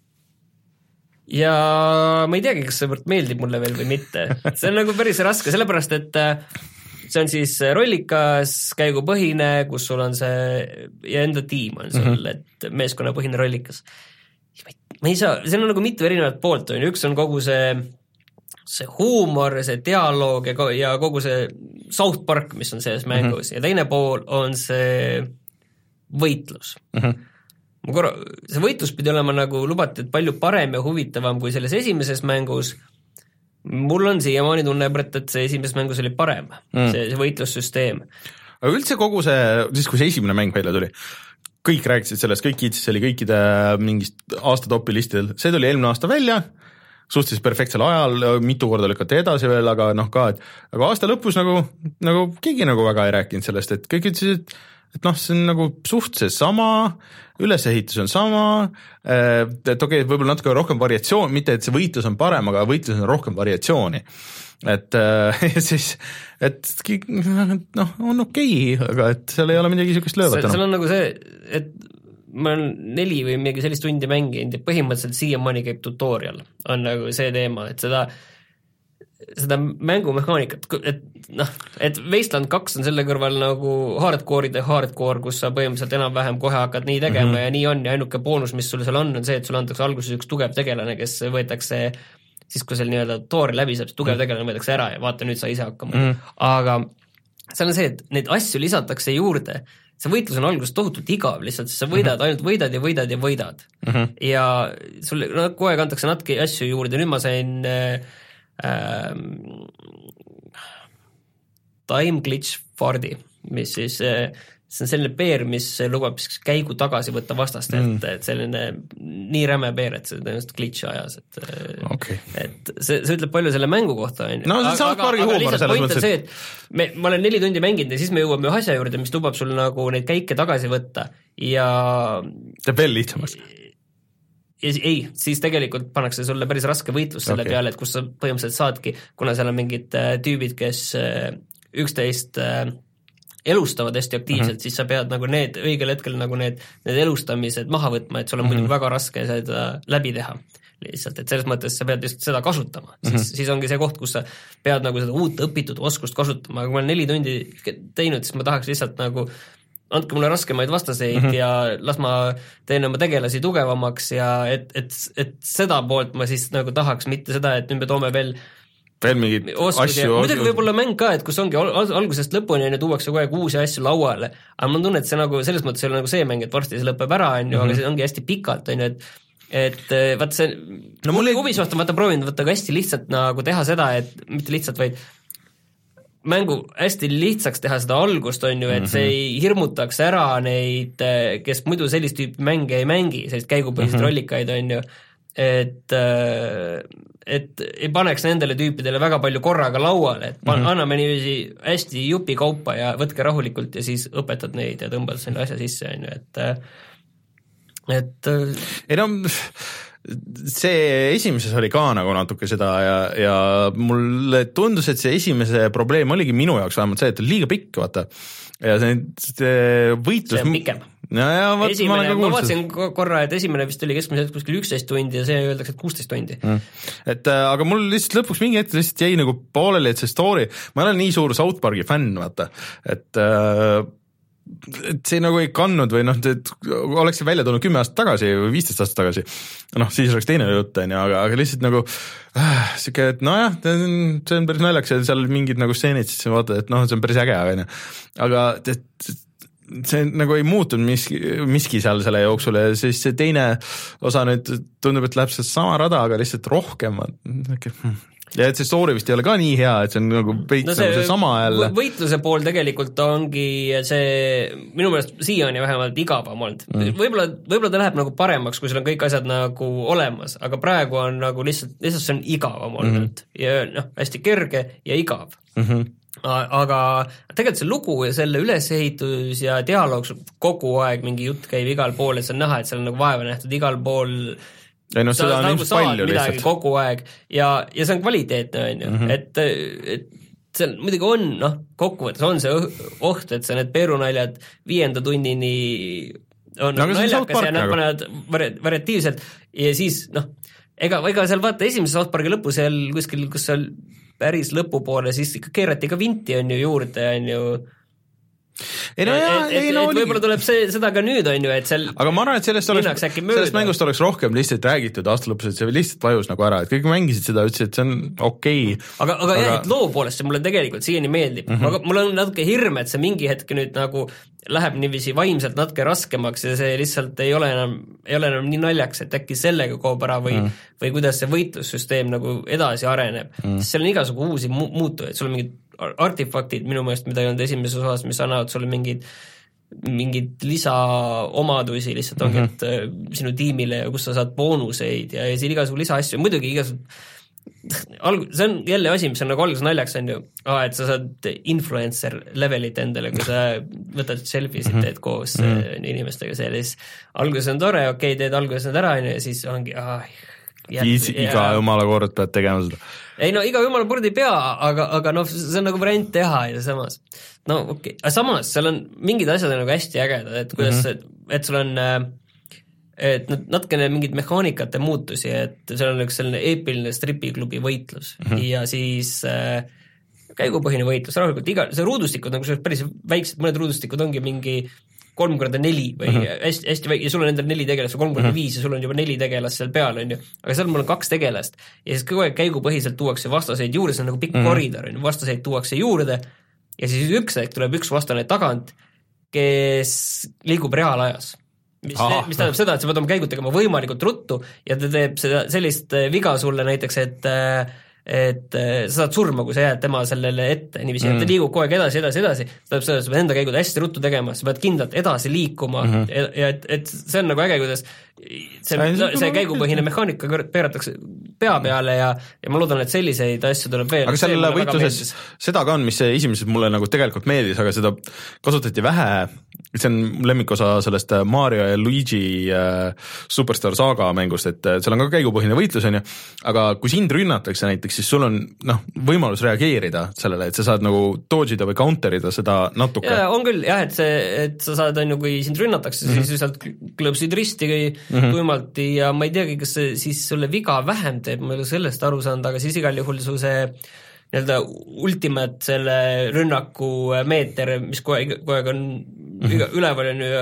ja ma ei teagi, kas see meeldib mulle veel või mitte. See on nagu päris raske, sellepärast et see on siis rollikas, käigupõhine, kus sul on see ja enda tiim on sul, mm-hmm. et meeskonnapõhine rollikas. Ma ei saa, see on nagu mitu erinevat poolt, on. Üks on kogu see, see huumor, see dialoog ja, ja kogu see South Park, mis on selles mängus, mm-hmm. ja teine pool on see võitlus. Mhm. Korra, see võitlus pidi olema nagu lubati, et palju parem ja huvitavam kui selles esimeses mängus. Mul on siiamaani tunne, et see esimeses mängus oli parem, mm. see, see võitlussüsteem. Aga üldse kogu see, siis kui see esimene mäng välja tuli, kõik rääkisid sellest, kõik kiitsid oli kõikide mingist aastatopi listidel, see tuli eelmine aasta välja, suhteliselt perfektsel ajal, mitu korda lükati edasi veel, aga noh ka, et aga aasta lõpus nagu, nagu keegi nagu väga ei rääkinud sellest, et kõik ütlesid, et et noh, see on nagu suht see sama, ülesehitus on sama, et okei, et võib-olla natuke rohkem variatsioon, mitte et see võitlus on parem, aga võitlus on rohkem variatsiooni. Et ja siis, et noh, on okei, aga et seal ei ole midagi niisugust löövat. Seal on nagu see, et ma olen neli või mingi sellist tundi mänginud ja põhimõtteliselt siiamaani käib tutorial, on nagu see teema, et seda seda mängumehaanikat, et noh, et Wasteland kaks on selle kõrval nagu hardcore'ide hardcore, kus sa põhimõtteliselt enam-vähem kohe hakkad nii tegema mm-hmm. ja nii on ja ainuke boonus, mis sul seal on, on see, et sul antakse alguses üks tugev tegelane, kes võetakse, siis kui seal nii-öelda toori läbi saab, siis tugev tegelane võetakse ära ja vaata, nüüd sa ise hakkama mm-hmm. aga seal on see, et neid asju lisatakse juurde, see võitlus on alguses tohutult igav lihtsalt, sest sa võidad, mm-hmm. ainult võidad ja võidad ja võidad mm-hmm. ja sul no, kogu aeg antakse natuke asju juurde, nüüd ma sain Ähm, time glitch fardi, mis siis see on selline peer, mis lubab käigu tagasi võtta vastastelt mm., et selline nii räme peer, et see tõenäoliselt glitch ajas, et, okay. et see, see ütleb palju selle mängu kohta. No see South Parki huumor selles mõttes, et, et me, ma olen neli tundi mänginud ja siis me jõuame ühe asja juurde, mis lubab sul nagu neid käike tagasi võtta ja teeb veel lihtsamaks. Ja ei, siis tegelikult pannakse sulle päris raske võitlus selle okay. peale, et kus sa põhimõtteliselt saadki, kuna seal on mingid äh, tüübid, kes äh, üksteist äh, elustavad hästi aktiivselt, mm-hmm. siis sa pead nagu need õigel hetkel nagu need, need elustamised maha võtma, et sul on mm-hmm. muidugi väga raske seda läbi teha lihtsalt, et selles mõttes sa pead just seda kasutama, mm-hmm. siis, siis ongi see koht, kus sa pead nagu seda uut õpitud oskust kasutama, aga kui ma olen neli tundi teinud, siis ma tahaks lihtsalt nagu andke mulle raskemaid vastaseid mm-hmm. ja las ma teen oma tegelasi tugevamaks ja et, et, et seda poolt ma siis nagu tahaks, mitte seda, et nüüd me toome veel veel mingid asju. muidugi võib olla mäng ka, et kus ongi algusest lõpuni ja tuuakse kogu aeg uusi asju lauale, aga ma tunnen, et see nagu selles mõttes ei ole nagu see mäng, et varsti see lõpeb ära, on ju, aga see ongi hästi pikalt, on ju, et et vaat see no, mulle... Ubisoft on vaata proovinud võtta ka hästi lihtsalt nagu teha seda, et mitte lihtsalt, vaid mängu hästi lihtsaks teha seda algust, on ju, et see ei hirmutaks ära neid, kes muidu sellist tüüpi mänge ei mängi, sellist käigupõhiseid mm-hmm. rollikaid, on ju, et et ei paneks nendele tüüpidele väga palju korraga lauale, et pan- mm-hmm. anname niiviisi hästi jupi kaupa ja võtke rahulikult ja siis õpetad neid ja tõmbad selle asja sisse, on ju, et et ei no see esimeses oli ka nagu natuke seda ja, ja mulle tundus, et see esimese probleem oligi minu jaoks vähemalt see, et on liiga pikk, vaata. Ja see, see võitlus... See on pikem. Ja, ja, vaat, esimene, ma, ma vaatasin korra, et esimene vist oli keskmiselt kuskil üksteist tundi ja see öeldakse, et kuusteist tundi. Mm. Et aga mul lihtsalt lõpuks mingi hetk lihtsalt jäi nagu pooleli, et see story, ma olen nii suur South Parki fänn, vaata, et äh, et see nagu ei kannud või noh, oleks see välja tulnud kümme aastat tagasi või viisteist aastat tagasi, noh, siis oleks teine jutt, on ju, aga, aga lihtsalt nagu äh, siuke, et nojah, see on päris naljaks ja seal mingid nagu stseenid, siis vaatad, et noh, see on päris äge, on ju, aga et, see nagu ei muutunud miski, miski seal selle jooksul ja siis see teine osa nüüd tundub, et läheb see sama rada, aga lihtsalt rohkem ja et see story vist ei ole ka nii hea, et see on nagu veits no see, nagu see sama jälle. Võitluse pool tegelikult ongi see, minu meelest siiani vähemalt igavam olnud. Mm. Võib-olla, võib-olla ta läheb nagu paremaks, kui sul on kõik asjad nagu olemas, aga praegu on nagu lihtsalt, lihtsalt see on igavam olnud mm-hmm. ja noh, hästi kerge ja igav. Mm-hmm. Aga tegelikult see lugu ja selle ülesehitus ja dialoog kogu aeg mingi jutt käib igal pool, et see on näha, et seal on nagu vaeva nähtud igal pool ei noh, seda on ilmselt palju lihtsalt. Kogu aeg ja, ja see on kvaliteetne, on ju, mm-hmm. et, et see muidugi on, noh, kokkuvõttes on see oht, et see need peerunaljad viienda tunnini on no, naljakas ja nad panevad vari- variatiivselt ja siis, noh, ega, ega seal vaata esimese South Parki lõpu seal kuskil, kus seal päris lõpupoole, siis ikka keerati ka vinti, on ju, juurde, on ju ei no jaa, ei no oli. Võib-olla tuleb see, seda ka nüüd on ju, et seal aga ma arvan, et sellest, oleks, sellest mängust oleks rohkem lihtsalt räägitud aasta lõpus, et see lihtsalt vajus nagu ära, et kõik mängisid seda, ütlesid, et see on okei okay. aga, aga, aga... jah, et loo poolest see mulle tegelikult siiani meeldib mm-hmm. aga mul on natuke hirm, et see mingi hetk nüüd nagu läheb niiviisi vaimselt natuke raskemaks ja see lihtsalt ei ole enam, ei ole enam nii naljaks, et äkki sellega koob ära või, mm. või kuidas see võitlussüsteem nagu edasi areneb mm. sest seal on igasugu uusi mu- muutujaid, sul on mingid artefaktid minu meelest, mida ei olnud esimeses osas, mis annavad sulle mingid mingid lisaomadusi lihtsalt ongi, mm-hmm. et sinu tiimile ja kus sa saad boonuseid ja, ja siin igasugu lisaasju, muidugi igasugu alg-, see on jälle asi, mis on nagu alguses naljaks, on ju, ah, et sa saad influencer levelit endale, kui sa võtad selfie'sid, mm-hmm. teed koos mm-hmm. inimestega seal ja siis alguses on tore, okei okay,, teed alguses need ära, on ju, ja siis ongi ah, Jät, iga ja, jumala kord pead tegema seda. Ei no iga jumala kord ei pea, aga, aga noh, see on nagu variant teha ja samas, no okei okay., aga samas seal on mingid asjad on nagu hästi ägedad, et kuidas mm-hmm. et sul on et natukene mingid mehaanikate muutusi, et seal on üks selline eepiline stripiklubi võitlus mm-hmm. ja siis äh, käigupõhine võitlus, rahulikult iga, see ruudustikud on nagu päris väiksed, mõned ruudustikud ongi mingi kolm korda neli või mm-hmm. hästi, hästi väike ja sul on endal neli tegelast või kolm korda mm-hmm. viis ja sul on juba neli tegelast seal peal, on ju. Aga seal mul on kaks tegelast ja siis kogu aeg käigupõhiselt tuuakse vastaseid juurde, see on nagu pikk mm-hmm. koridor, on ju, vastaseid tuuakse juurde ja siis üks hetk tuleb üks vastane tagant, kes liigub reaalajas. Mis, mis tähendab seda, et sa pead oma käigud tegema võimalikult ruttu ja ta teeb seda, sellist viga sulle näiteks, et et sa saad surma, kui sa jääd tema sellele ette, niiviisi, et ta liigub kogu aeg edasi, edasi, edasi, sa pead seda, sa pead enda käigud hästi ruttu tegema, sa pead kindlalt edasi liikuma mm -hmm. ja, ja et, et see on nagu äge, kuidas see, see käigupõhine mehaanika pööratakse pea peale ja, ja ma loodan, et selliseid asju tuleb veel. aga selle võitluses seda ka on, mis esimesed mulle nagu tegelikult meeldis, aga seda kasutati vähe, see on lemmikosa sellest Mario ja Luigi äh, Superstar Saga mängust, et seal on ka käigupõhine võitlus, on ju, aga kui sind rünnatakse näiteks, siis sul on noh, võimalus reageerida sellele, et sa saad nagu dodge'ida või counter'ida seda natuke. Ja, on küll jah, et see, et sa saad, on ju, kui sind rünnatakse, mm -hmm. siis sealt klõpsid risti mm-hmm. tuimalt ja ma ei teagi, kas see siis sulle viga vähem teeb, ma ei ole sellest aru saanud, aga siis igal juhul su see nii-öelda ultimate selle rünnaku meeter, mis kogu aeg, kogu aeg on mm-hmm. üleval on ju ja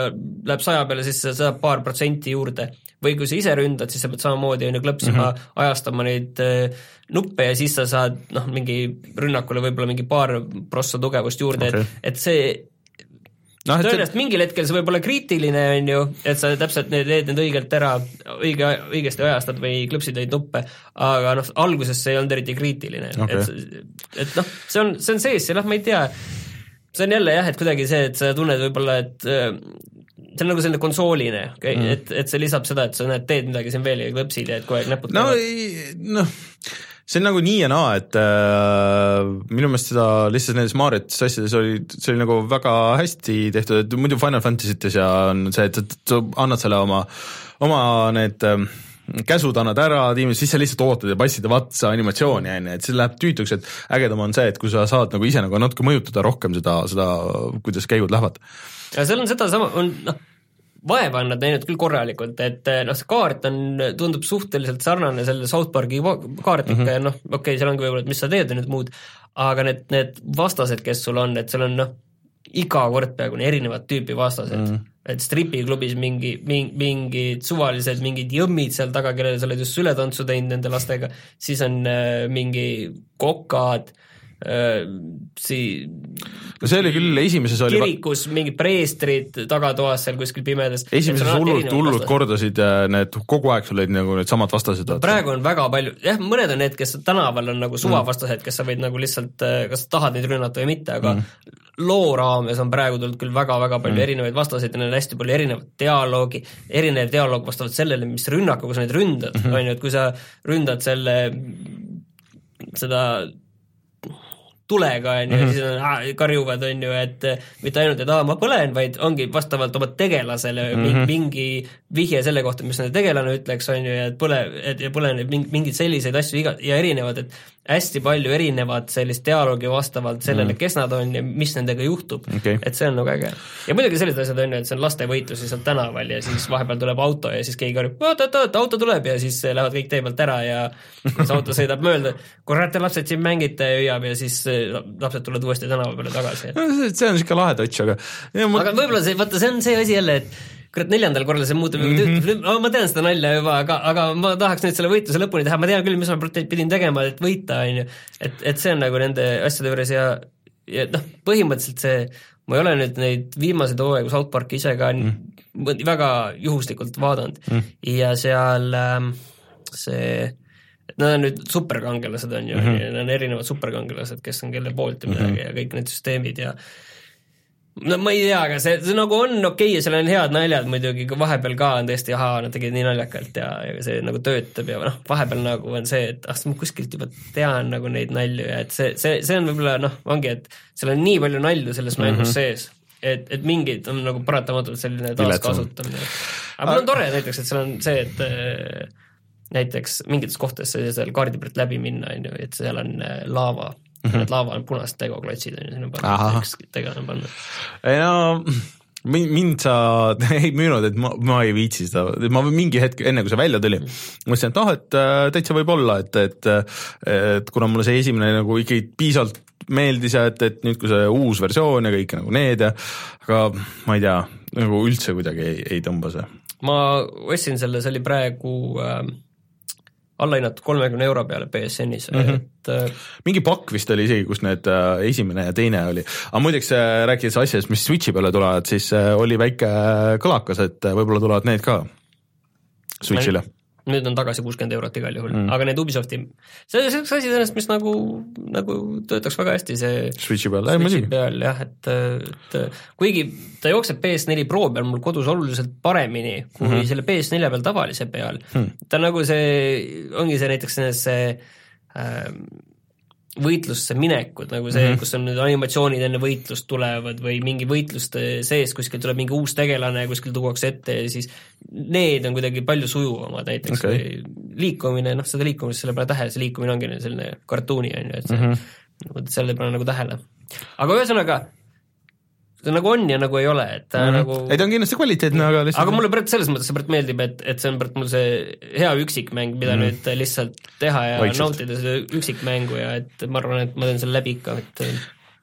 läheb saja peale, siis sa saad paar protsenti juurde. Või kui sa ise ründad, siis sa pead samamoodi on ju klõpsima mm, -hmm. ajastama neid nuppe ja siis sa saad noh, mingi rünnakule võib-olla mingi paar prossa tugevust juurde, okay. et, et see no, tõenäoliselt see... mingil hetkel see võib olla kriitiline, on ju, et sa täpselt need, need, need õigelt ära, õige, õigesti ajastad või klõpsid neid nuppe, aga noh, alguses see ei olnud eriti kriitiline okay., et, et noh, see on, see on sees ja noh, ma ei tea, see on jälle jah, et kuidagi see, et sa tunned võib-olla, et see on nagu selline konsooline, okay? mm. et, et see lisab seda, et sa näed, teed midagi siin veel ja klõpsid ja et kogu aeg näpud no, noh, see on nagu nii ja naa, et äh, minu meelest seda lihtsalt nendes Marios asjades oli, see oli nagu väga hästi tehtud, et muidu Final Fantasy'tes ja on see, et, et sa annad selle oma, oma need äh, käsud annad ära, tiimis, siis sa lihtsalt ootad ja passid vatsa animatsiooni, et see läheb tüütuks, et ägedam on see, et kui sa saad nagu ise nagu natuke mõjutada rohkem seda, seda, kuidas käigud lähevad. Ja seal on seda sama, on noh, vaeva on nad näinud küll korralikult, et noh, see kaart on, tundub suhteliselt sarnane selle South Parki kaartika mm -hmm. ja noh, okei okay,, seal ongi võib-olla, et mis sa teed nüüd muud, aga need, need vastased, kes sul on, et seal on noh, iga kord peaaegu erinevat tüüpi vastased mm, -hmm. et stripiklubis mingi, mingi, mingid suvalised, mingid jõmmid seal taga, kellele sa oled just sületantsu teinud nende lastega, siis on äh, mingi kokad, Si... no see oli küll esimeses oli kirikus mingid preestrid tagatoas seal kuskil pimedas. Esimeses hullult, hullult kordasid need kogu aeg sul olid nagu need samad vastased. Praegu on väga palju, jah, mõned on need, kes tänaval on nagu suvavastased, kes sa võid nagu lihtsalt, kas tahad neid rünnata või mitte, aga mm. loo raames on praegu tulnud küll väga-väga palju mm. erinevaid vastaseid ja neil on hästi palju erinevat dialoogi, erinev dialoog vastavalt sellele, mis rünnakuga sa neid ründad, mm -hmm. on ju, et kui sa ründad selle seda tulega, on ju, mm -hmm. siis on, ah, karjuvad, on ju, et mitte ainult, et aa, ma põlen, vaid ongi vastavalt oma tegelasele mm -hmm. mingi vihje selle kohta, mis nende tegelane ütleks, on ju, ja et põle, et ja põleneb mingeid selliseid asju iga, ja erinevad, et hästi palju erinevad sellist dialoogi vastavalt sellele, mm. kes nad on ja mis nendega juhtub, okay. et see on nagu äge. Ja muidugi sellised asjad on ju, et see on lastevõitlus ja seal tänaval ja siis vahepeal tuleb auto ja siis keegi karjub, oot, oot, oot, auto tuleb ja siis lähevad kõik tee pealt ära ja siis auto sõidab mööda, kurat, te lapsed siin mängite ja hüüab ja siis lapsed tulevad uuesti tänava peale tagasi. See on siuke lahe touch, aga ma... aga võib-olla see, vaata, see on see asi jälle, et kurat neljandal korral see muutub mm, -hmm. oh, ma tean seda nalja juba, aga, aga ma tahaks nüüd selle võitluse lõpuni teha, ma tean küll, mis ma pidin tegema, et võita, on ju, et, et see on nagu nende asjade juures ja, ja noh, põhimõtteliselt see, ma ei ole nüüd neid viimaseid hooaegu South Parki ise ka mm. väga juhuslikult vaadanud mm. ja seal ähm, see, nad on nüüd superkangelased, on ju, mm -hmm. nad on erinevad superkangelased, kes on kelle poolt ja midagi mm -hmm. ja kõik need süsteemid ja no ma ei tea, aga see, see nagu on okei okay, ja seal on head naljad muidugi, vahepeal ka on tõesti, ahaa, nad tegid nii naljakalt ja, ja see nagu töötab ja noh, vahepeal nagu on see, et ah, ma kuskilt juba tean nagu neid nalju ja et see, see, see on võib-olla noh, ongi, et seal on nii palju nalju selles mängus mm -hmm. sees, et, et mingid on nagu paratamatult selline taaskasutamine. aga mul on tore näiteks, et seal on see, et äh, näiteks mingites kohtades seal kaardi pealt läbi minna, on ju, et seal on äh, laava Mm -hmm. Need laava on punased tegoklotsid, on ju, sinna pannud, üks tegane on pannud. ei no, mind sa ei müünud, et ma, ma ei viitsi seda, ma mingi hetk, enne kui see välja tuli, mõtlesin, et ah, et täitsa võib olla, et, et, et kuna mulle see esimene nagu ikkagi piisavalt meeldis ja et, et nüüd, kui see uus versioon ja kõik nagu need ja, aga ma ei tea, nagu üldse kuidagi ei, ei tõmba see. Ma ostsin selle, see oli praegu äh, alla hinnatud kolmekümne euro peale P S N-is mm, -hmm. et äh, mingi pakk vist oli isegi, kus need äh, esimene ja teine oli, aga muideks äh, rääkides asjadest, mis Switchi peale tulevad, siis äh, oli väike kõlakas, et äh, võib-olla tulevad need ka Switchile. Nüüd on tagasi kuuskümmend eurot igal juhul mm., aga need Ubisofti, see on üks asi sellest, mis nagu, nagu töötaks väga hästi, see Switchi peal, Switchi peal jah, et, et kuigi ta jookseb P S neli Pro peal mul kodus oluliselt paremini kui mm -hmm. selle P S neli peal tavalise peal mm., ta nagu see, ongi see näiteks see äh, võitlusse minekud, nagu see mm, -hmm. kus on nüüd animatsioonid enne võitlust tulevad või mingi võitluste sees, kuskil tuleb mingi uus tegelane, kuskil tuuakse ette ja siis need on kuidagi palju sujuvamad näiteks okay. liikumine, noh seda liikumist selle peale tähele, see liikumine ongi selline kartuuni, on ju, et see, mm -hmm. selle peale nagu tähele. aga ühesõnaga, see nagu on ja nagu ei ole, et ta mm -hmm. nagu ei, ta on kindlasti kvaliteetne, aga lihtsalt aga mulle pärast selles mõttes see pärast meeldib, et, et see on pärast mul see hea üksikmäng, mida mm -hmm. nüüd lihtsalt teha ja Vaikselt. nautida seda üksikmängu ja et ma arvan, et ma teen selle läbi ikka, et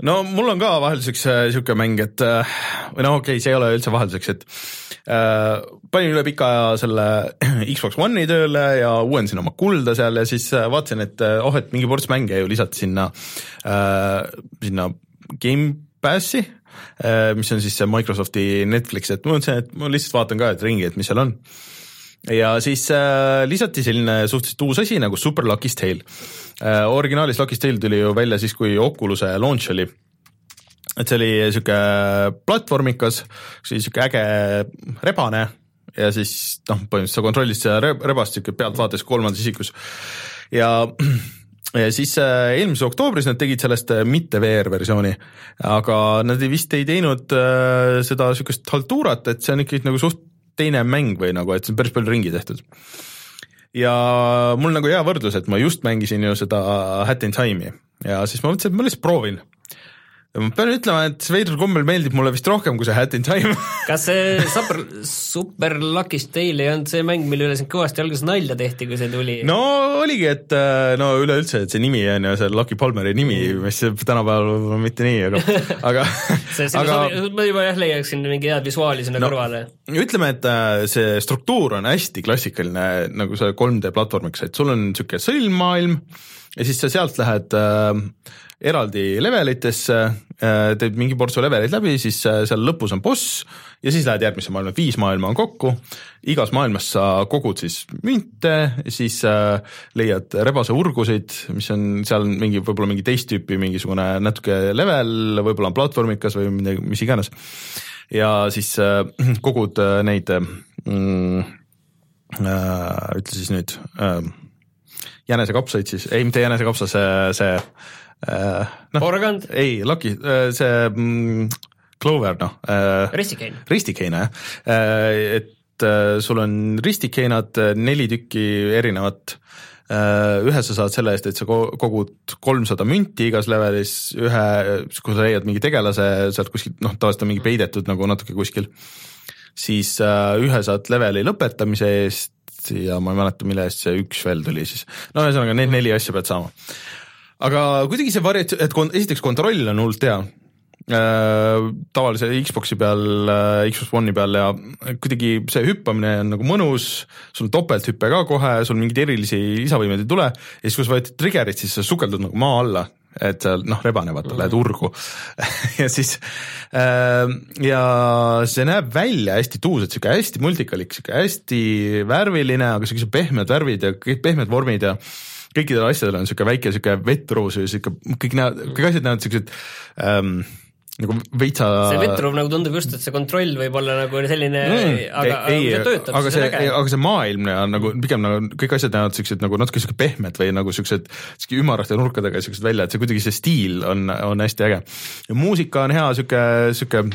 no mul on ka vahelduseks siuke mäng, et või no okei okay,, see ei ole üldse vahelduseks, et äh, panin üle pika aja selle Xbox One'i tööle ja uuendasin oma kulda seal ja siis vaatasin, et oh, et mingi ports mänge ju lisati sinna äh, sinna Game Passi, mis on siis see Microsofti Netflix, et ma mõtlesin, et ma lihtsalt vaatan ka, et ringi, et mis seal on. Ja siis äh, lisati selline suhteliselt uus asi nagu Super Lucky's Tale. Äh, originaalis Lucky's Tale tuli ju välja siis, kui Oculus'e launch oli. Et see oli siuke platvormikas, siis siuke äge rebane ja siis noh, põhimõtteliselt sa kontrollisid seda rebast siuke pealt vaates kolmandas isikus. Ja ja siis äh, eelmise oktoobris nad tegid sellest äh, mitte V R versiooni, aga nad vist ei teinud äh, seda sükest haltuurat, et see on ikkagi nagu suht teine mäng või nagu, et see on päris palju ringi tehtud. Ja mul nagu hea võrdlus, et ma just mängisin ju seda Hat in Time'i ja siis ma mõtlesin, et ma lihtsalt proovin. Ja ma pean ütlema, et veidral kombel meeldib mulle vist rohkem kui see Hat in Time. Kas see Super, Super Lucky's Tale ei olnud see mäng, mille üle siin kõvasti alguses nalja tehti, kui see tuli? No oligi, et no üleüldse, et see nimi on ju see Lucky Palmeri nimi, mis tänapäeval mitte nii, aga, aga, see, see, aga ma juba jah leiaksin mingi head visuaali sinna no, kõrvale. Ütleme, et see struktuur on hästi klassikaline nagu see kolm D platvormiks, et sul on siuke sõlmmaailm ja siis sa sealt lähed äh, eraldi levelitesse, äh, teed mingi portsu leveleid läbi, siis äh, seal lõpus on boss ja siis lähed järgmisse maailma, viis maailma on kokku, igas maailmas sa kogud siis münte, siis äh, leiad rebase urgusid, mis on seal mingi, võib-olla mingi teist tüüpi mingisugune natuke level, võib-olla on platvormikas või midagi, mis iganes. Ja siis äh, kogud äh, neid mm, äh, ütle siis nüüd äh, jänesekapsaid siis, ei mitte jänesekapsa, see, see äh, no, Porgand? Ei, Lucky, see mm, Clover, noh äh, Ristikein. Ristikeina, äh, et äh, sul on ristikeinad neli tükki erinevat, äh, ühe sa saad selle eest, et sa kogud kolmsada münti igas levelis, ühe, kui sa leiad mingi tegelase sealt kuskil, noh tavaliselt on mingi peidetud nagu natuke kuskil, siis äh, ühe saad leveli lõpetamise eest ja ma ei mäleta, mille eest see üks veel tuli siis. No ühesõnaga, need neli asja pead saama. Aga kuidagi see variat-, et kon- esiteks kontroll on hullult hea. Äh, tavalise Xboxi peal, Xbox One'i peal ja kuidagi see hüppamine on nagu mõnus, sul on topelthüppe ka kohe, sul mingid erilisi lisavõimed ei tule ja siis kui sa võtad triggerit, siis sa sukeldud nagu maa alla, et seal noh, rebane vaata, lähed urgu ja siis äh, ja see näeb välja hästi tuus, et siuke hästi multikalik, siuke hästi värviline, aga siuke pehmed värvid ja kõik pehmed vormid ja kõikidel asjadel on siuke väike siuke vetrus ja siuke kõik näevad, kõik asjad näevad siuksed ähm, nagu veitsa see vetruv nagu tundub just, et see kontroll võib olla nagu selline mm, aga, ei, aga see töötab, aga see, see aga see maailm ja nagu pigem nagu kõik asjad näevad siuksed nagu natuke siuke pehmed või nagu siuksed siuke ümarate nurkadega siuksed välja, et see kuidagi see stiil on, on hästi äge ja muusika on hea siuke, siuke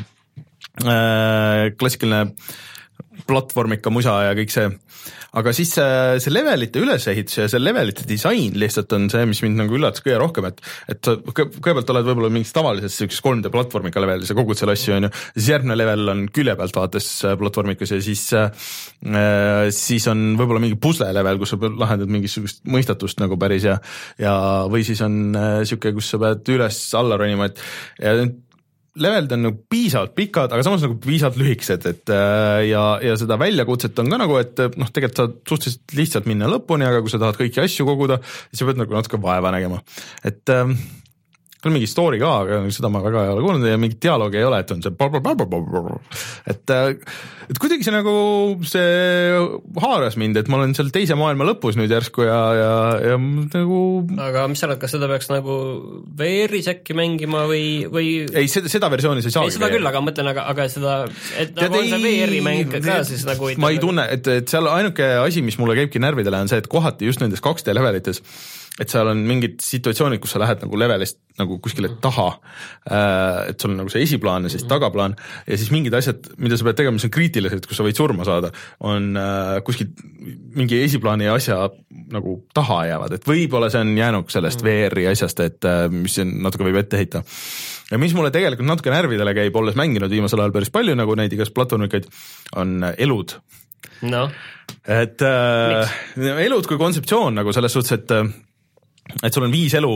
äh, klassikaline platvormika musa ja kõik see, aga siis see, see levelite ülesehitus ja see levelite disain lihtsalt on see, mis mind nagu üllatas kõige rohkem, et et sa kõigepealt oled võib-olla mingis tavalises sellises kolm D platvormika levelis ja kogud selle asju, on ju, siis järgmine level on külje pealt vaates platvormikas ja siis äh, siis on võib-olla mingi pusle level, kus sa lahendad mingisugust mõistatust nagu päris ja ja või siis on äh, siuke, kus sa pead üles-alla ronima, et ja levelid on nagu piisavalt pikad, aga samas nagu piisavalt lühikesed, et ja, ja seda väljakutset on ka nagu, et noh, tegelikult saad suhteliselt lihtsalt minna lõpuni, aga kui sa tahad kõiki asju koguda, siis sa pead nagu natuke vaeva nägema, et äh, on mingi story ka, aga seda ma väga ei ole kuulnud ja mingit dialoogi ei ole, et on see blablabla, et et kuidagi see nagu see haaras mind, et ma olen seal teise maailma lõpus nüüd järsku ja, ja, ja nagu aga mis sa arvad, kas seda peaks nagu V R-is äkki mängima või, või ei, seda, seda versiooni sa ei saagi ei, seda küll, aga mõtlen, aga, aga seda et Tead, nagu on see V R-i mäng ka siis nagu ma ei tunne, et, et seal ainuke asi, mis mulle käibki närvidele, on see, et kohati just nendes kaks D levelites et seal on mingid situatsioonid, kus sa lähed nagu levelist nagu kuskile taha, et sul on nagu see esiplaan ja siis tagaplaan ja siis mingid asjad, mida sa pead tegema, mis on kriitilised, kus sa võid surma saada, on kuskil mingi esiplaani asja nagu taha jäävad, et võib-olla see on jäänud sellest V R-i asjast, et mis natuke võib ette heita. Ja mis mulle tegelikult natuke närvidele käib, olles mänginud viimasel ajal päris palju nagu neid igast platvormikaid, on elud. No. Et äh, elud kui kontseptsioon nagu selles suhtes, et et sul on viis elu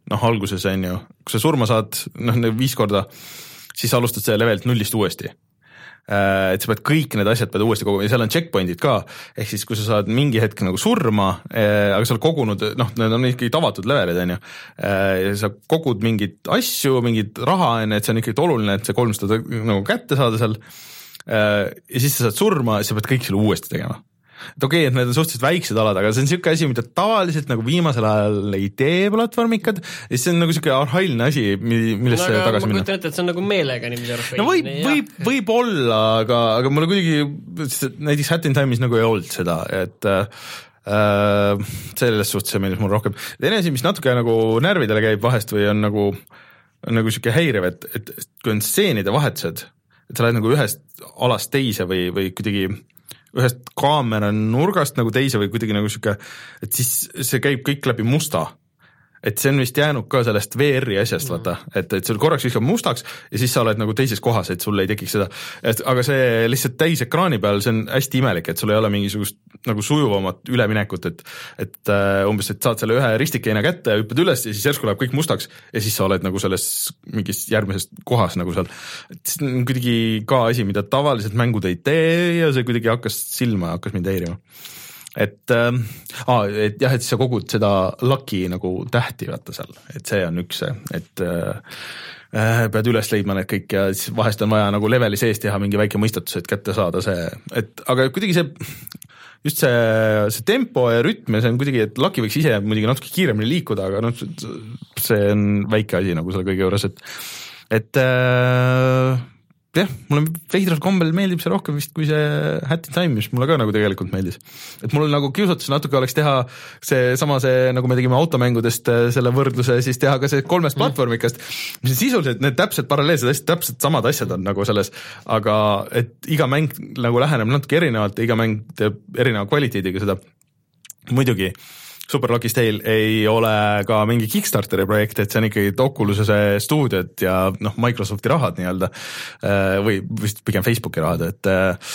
noh, alguses on ju, kui sa surma saad, noh, viis korda, siis alustad selle levelt nullist uuesti. Et sa pead kõik need asjad pead uuesti koguma ja seal on checkpointid ka, ehk siis kui sa saad mingi hetk nagu surma, aga sa oled kogunud, noh, need on ikkagi tavatud levelid, on ju, ja sa kogud mingit asju, mingit raha, et see on ikkagi oluline, et see kolmsada nagu kätte saada seal, ja siis sa saad surma ja sa pead kõik selle uuesti tegema. Et okei, et need on suhteliselt väiksed alad, aga see on niisugune asi, mida tavaliselt nagu viimasel ajal ei tee platvormikad, ja see on nagu niisugune arhailine asi, millesse no, tagasi minna. Ma kujutan ette, et see on nagu meelega niimoodi arhailine. No võib, võib, võib olla, aga, aga mulle kuidagi, näiteks Hat in Time'is nagu ei olnud seda, et äh, selles suhtes see meeldis mul rohkem. Teine asi, mis natuke nagu närvidele käib vahest või on nagu, on nagu niisugune häiriv, et, et kui on stseenide vahetused, et sa lähed nagu ühest alast teise või, või kuidagi ühest kaamera nurgast nagu teise või kuidagi nagu siuke, et siis see käib kõik läbi musta. Et see on vist jäänud ka sellest V R-i asjast, vaata, et, et sul korraks viskab mustaks ja siis sa oled nagu teises kohas, et sul ei tekiks seda. Et, aga see lihtsalt täis ekraani peal, see on hästi imelik, et sul ei ole mingisugust nagu sujuvamat üleminekut, et, et uh, umbes, et saad selle ühe ristikeina kätte ja hüppad üles ja siis järsku läheb kõik mustaks ja siis sa oled nagu selles mingis järgmises kohas nagu seal. Et see on kuidagi ka asi, mida tavaliselt mängud ei tee ja see kuidagi hakkas silma, hakkas mind häirima. Et, äh, et jah, et sa kogud seda lucky nagu tähti vaata seal, et see on üks see, et äh, pead üles leidma need kõik ja siis vahest on vaja nagu leveli sees teha mingi väike mõistatus, et kätte saada see, et aga kuidagi see, just see, see tempo ja rütm ja see on kuidagi, et lucky võiks ise muidugi natuke kiiremini liikuda, aga noh, see on väike asi nagu selle kõige juures, et, et äh, jah, mulle veidral kombel meeldib see rohkem vist kui see Hat in Time, mis mulle ka nagu tegelikult meeldis. Et mul nagu kiusatus natuke oleks teha see sama see, nagu me tegime automängudest selle võrdluse, siis teha ka see kolmest platvormikast, mis on sisuliselt need täpselt paralleelsed asjad, täpselt samad asjad on nagu selles, aga et iga mäng nagu läheneb natuke erinevalt ja iga mäng teeb erineva kvaliteediga seda. Muidugi Super Lucky's Tale ei ole ka mingi Kickstarteri projekt, et see on ikkagi Oculus'e stuudiot ja noh, Microsofti rahad nii-öelda või vist pigem Facebooki rahad, et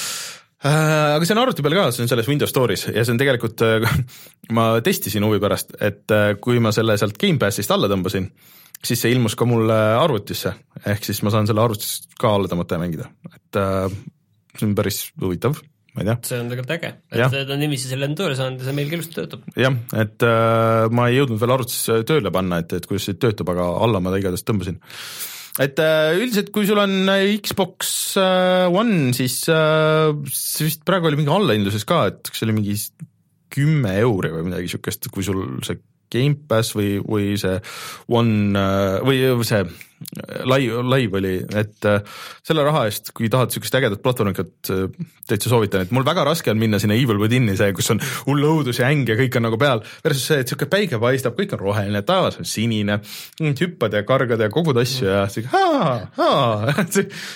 äh, aga see on arvuti peal ka, see on selles Windows Store'is ja see on tegelikult, ma testisin huvi pärast, et kui ma selle sealt Game Passist alla tõmbasin, siis see ilmus ka mulle arvutisse, ehk siis ma saan selle arvutis ka alla tõmmata ja mängida, et äh, see on päris huvitav. See on tegelikult äge, et ta on nimisi selle tööle saanud ja see meil ilusti töötab. Jah, et äh, ma ei jõudnud veel arvutis tööle panna, et, et kuidas see töötab, aga alla ma ta igatahes tõmbasin. Et äh, üldiselt, kui sul on Xbox äh, One, siis äh, see vist praegu oli mingi allahindluses ka, et see oli mingi kümme euri või midagi siukest, kui sul see Game Pass või, või see One või see live, live oli, et selle raha eest, kui tahad siukest ägedat platvormikat, täitsa soovitan, et mul väga raske on minna sinna Evil Within'i, see, kus on hull õudus ja äng ja kõik on nagu peal, versus see, et siuke päike paistab, kõik on roheline, taevas on sinine, hüppad ja kargad ja kogud asju ja siuke haa, haa,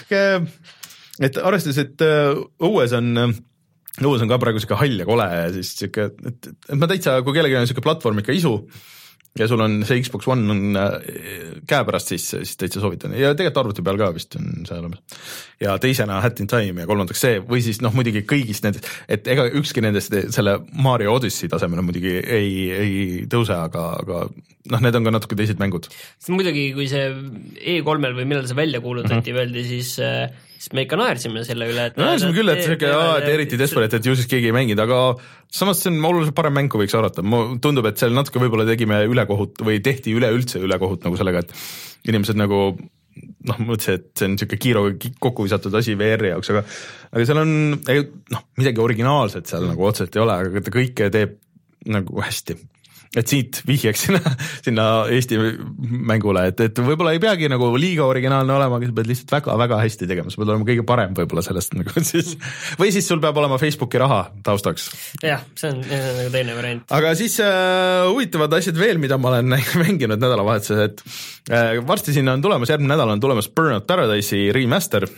et arvestades, et õues on õues on ka praegu siuke hall ja kole ja siis siuke, et, et ma täitsa, kui kellegi on siuke platvorm ikka isu ja sul on see Xbox One on käe pärast, siis, siis täitsa soovitan ja tegelikult arvuti peal ka vist on see olemas ja teisena Hat in Time ja kolmandaks see või siis noh, muidugi kõigist nendest, et ega ükski nendest selle Mario Odyssey tasemel muidugi ei, ei tõuse, aga, aga noh, need on ka natuke teised mängud. Muidugi, kui see E kolmel või millal see välja kuulutati mm-hmm. öeldi, siis siis me ikka naersime selle üle, et naersime küll, et see et eriti desperate, et ju siis keegi ei mänginud, aga samas see on oluliselt parem mäng, kui võiks arvata. Mu tundub, et seal natuke võib-olla tegime ülekohut või tehti üleüldse ülekohut nagu sellega, et inimesed nagu noh, mõtlesin, et see on niisugune kiiro kokku visatud asi V R-i jaoks, aga aga seal on noh, midagi originaalset seal nagu otseselt ei ole, aga ta kõike teeb nagu hästi. Et siit vihjeks sinna, sinna Eesti mängule, et, et võib-olla ei peagi nagu liiga originaalne olema, aga sa pead lihtsalt väga-väga hästi tegema, sa pead olema kõige parem võib-olla sellest nagu siis, või siis sul peab olema Facebooki raha taustaks. Jah, see on, see on nagu teine variant. Aga siis äh, huvitavad asjad veel, mida ma olen mänginud nädalavahetuses, et äh, varsti sinna on tulemas, järgmine nädal on tulemas Burnout Paradise'i remaster.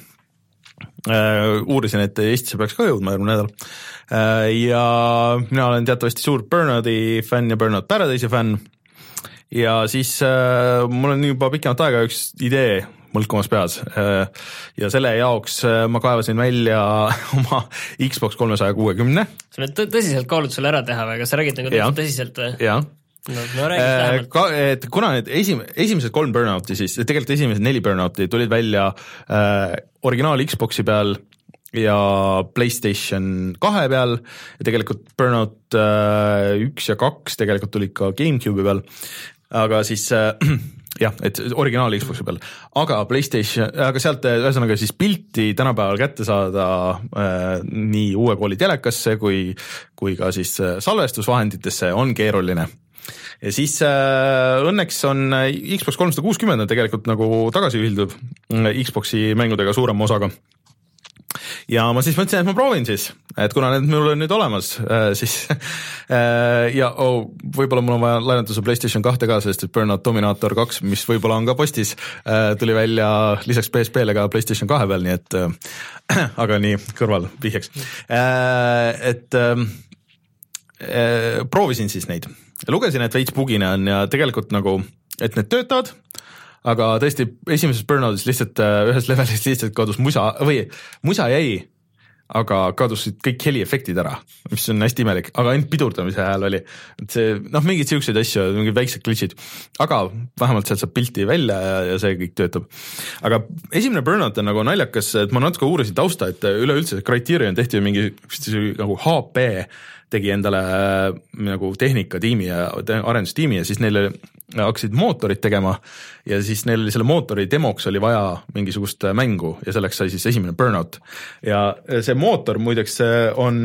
Uh, uurisin, et Eestisse peaks ka jõudma järgmine nädal uh, ja mina olen teatavasti suur Burnouti fänn ja Burnout Paradise'i fänn ja siis uh, mul on juba pikemat aega üks idee mõlkumas peas uh, ja selle jaoks uh, ma kaevasin välja oma Xbox kolmesaja kuuekümne. Sa võid tõsiselt kaalud selle ära teha või, kas sa räägid nagu tõsiselt või? Jah. no, no räägis ka, et kuna need esim, esimesed kolm Burnouti siis, tegelikult esimesed neli Burnouti tulid välja äh, originaal Xboxi peal ja PlayStation kahe peal ja tegelikult Burnout äh, üks ja kaks tegelikult tulid ka GameCube'i peal, aga siis äh, jah, et originaal Xboxi peal, aga PlayStation, aga sealt ühesõnaga siis pilti tänapäeval kätte saada äh, nii uue kooli telekasse kui, kui ka siis salvestusvahenditesse on keeruline. Ja siis äh, õnneks on Xbox kolmsada kuuskümmend on tegelikult nagu tagasi ühildub Xboxi mängudega suurema osaga. Ja ma siis mõtlesin, et ma proovin siis, et kuna need mul on nüüd olemas, äh, siis äh, ja oh, võib-olla mul on vaja laenata su PlayStation kahte ka, sest et Burnout Dominator kaks, mis võib-olla on ka postis, äh, tuli välja lisaks P S P-le ka PlayStation kahe peal, nii et äh, aga nii kõrval vihjaks. Äh, et äh, äh, proovisin siis neid. Lugesin, et veits bugine on ja tegelikult nagu, et need töötavad, aga tõesti esimeses Burnoutis lihtsalt ühes levelis lihtsalt kadus musa või musa jäi, aga kadusid kõik heliefektid ära, mis on hästi imelik, aga ainult pidurdamise hääl oli, et see, noh, mingid siukseid asju, mingid väiksed glitchid, aga vähemalt sealt saab pilti välja ja, ja see kõik töötab. Aga esimene Burnout on nagu naljakas, et ma natuke uurisin tausta, et üleüldse Criterion tehti mingi nagu H P tegi endale nagu tehnikatiimi ja arendustiimi ja siis neile hakkasid mootorid tegema ja siis neil selle mootori demoks oli vaja mingisugust mängu ja selleks sai siis esimene Burnout. Ja see mootor muideks on,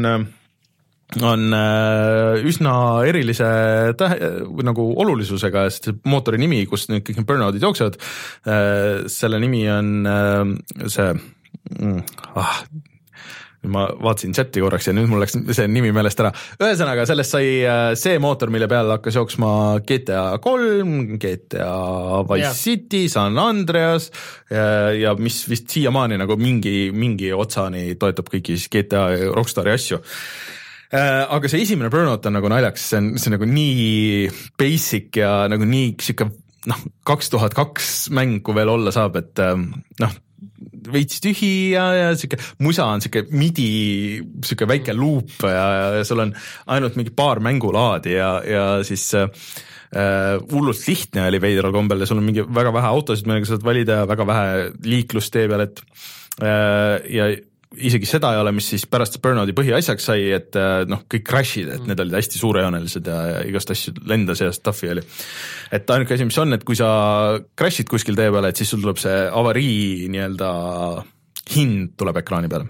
on üsna erilise tähe, nagu olulisusega, sest see mootori nimi, kus nüüd kõik need Burnoutid jooksevad, selle nimi on see ah, ma vaatasin chati korraks ja nüüd mul läks see nimi meelest ära. Ühesõnaga, sellest sai see mootor, mille peal hakkas jooksma G T A kolm, G T A Vice yeah. City, San Andreas ja, ja mis vist siiamaani nagu mingi, mingi otsani toetab kõiki G T A ja Rockstari asju. Aga see esimene Burnout on nagu naljaks, see on, see on nagu nii basic ja nagu nii siuke noh, kaks tuhat kaks mäng, kui veel olla saab, et noh, veits tühi ja, ja siuke musa on siuke midi, siuke väike luup ja, ja sul on ainult mingi paar mängulaadi ja, ja siis äh, hullult lihtne oli veidral kombel ja sul on mingi väga vähe autosid, millega saad valida ja väga vähe liiklust tee peal, et äh, ja isegi seda ei ole, mis siis pärast Burnouti põhiasjaks sai, et noh, kõik crashid, et need olid hästi suurejoonelised ja, ja igast asju lendas ja stuffi oli. Et ainuke asi, mis on, et kui sa crashid kuskil tee peale, et siis sul tuleb see avarii nii-öelda hind tuleb ekraani peale.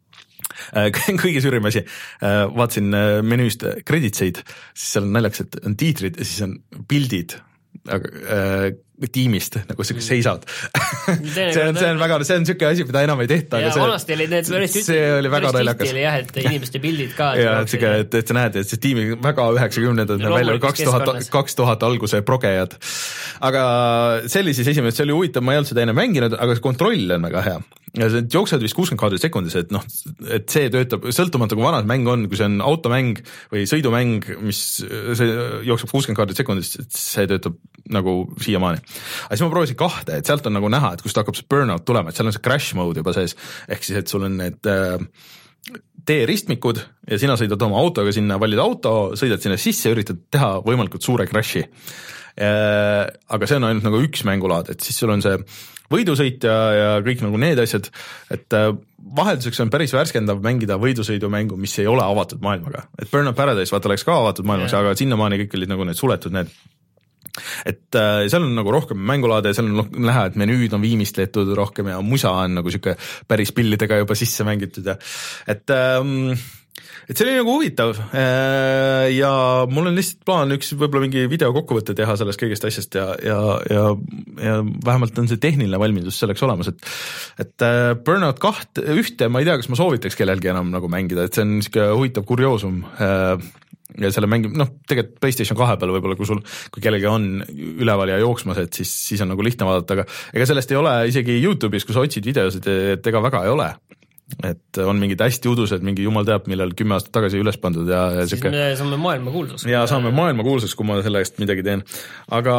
Kõige suurim asi, vaatasin menüüst kreditseid, siis seal on naljaks, et on tiitrid ja siis on pildid aga, tiimist, nagu siuke seisad. see on, see on väga, see on siuke asi, mida enam ei tehta. Ja see, vanasti oli need päris see oli väga naljakas. Jah, et inimeste pildid ka. ja, et, siuke, et, et sa näed, et see tiimi väga üheksakümnendad no, välja kaks tuhat, kaks tuhat alguse progejad. Aga see oli siis esimene, see oli huvitav, ma ei olnud seda enne mänginud, aga see kontroll on väga hea. Ja see jooksed vist kuuskümmend kaadrit sekundis, et noh, et see töötab, sõltumata kui vanad mäng on, kui see on automäng või sõidumäng, mis see jookseb kuuskümmend kaadrit sekundis, et see töötab nagu siiamaani. Aga siis ma proovisin kahte, et sealt on nagu näha, et kust hakkab see burnout tulema, et seal on see crash mode juba sees, ehk siis, et sul on need äh, teeristmikud ja sina sõidad oma autoga sinna, valid auto, sõidad sinna sisse ja üritad teha võimalikult suure crashi. Äh, aga see on ainult nagu üks mängulaad, et siis sul on see võidusõit ja, ja kõik nagu need asjad, et äh, vahelduseks on päris värskendav mängida võidusõidumängu, mis ei ole avatud maailmaga. Et Burnout Paradise vaata oleks ka avatud maailmas, yeah. aga sinnamaani kõik olid nagu need suletud need. Et äh, seal on nagu rohkem mängulaade ja seal on näha, et menüüd on viimistletud rohkem ja musa on nagu siuke päris pillidega juba sisse mängitud ja et ähm, et see oli nagu huvitav ja mul on lihtsalt plaan üks võib-olla mingi video kokkuvõtte teha sellest kõigest asjast ja, ja, ja, ja vähemalt on see tehniline valmidus selleks olemas, et, et Burnout kaht, ühte ma ei tea, kas ma soovitaks kellelgi enam nagu mängida, et see on niisugune huvitav kurioosum ja selle mängib, noh, tegelikult PlayStation kahe peal võib-olla, kui sul, kui kellegi on üleval ja jooksmas, et siis, siis on nagu lihtne vaadata, aga ega sellest ei ole isegi YouTube'is, kui sa otsid videosid, et ega väga ei ole. Et on mingid hästi udused, mingi jumal teab, millal kümme aastat tagasi üles pandud ja, ja siis siuke... me saame maailma kuulsaks. Ja saame maailma kuulsaks, kui ma selle eest midagi teen. Aga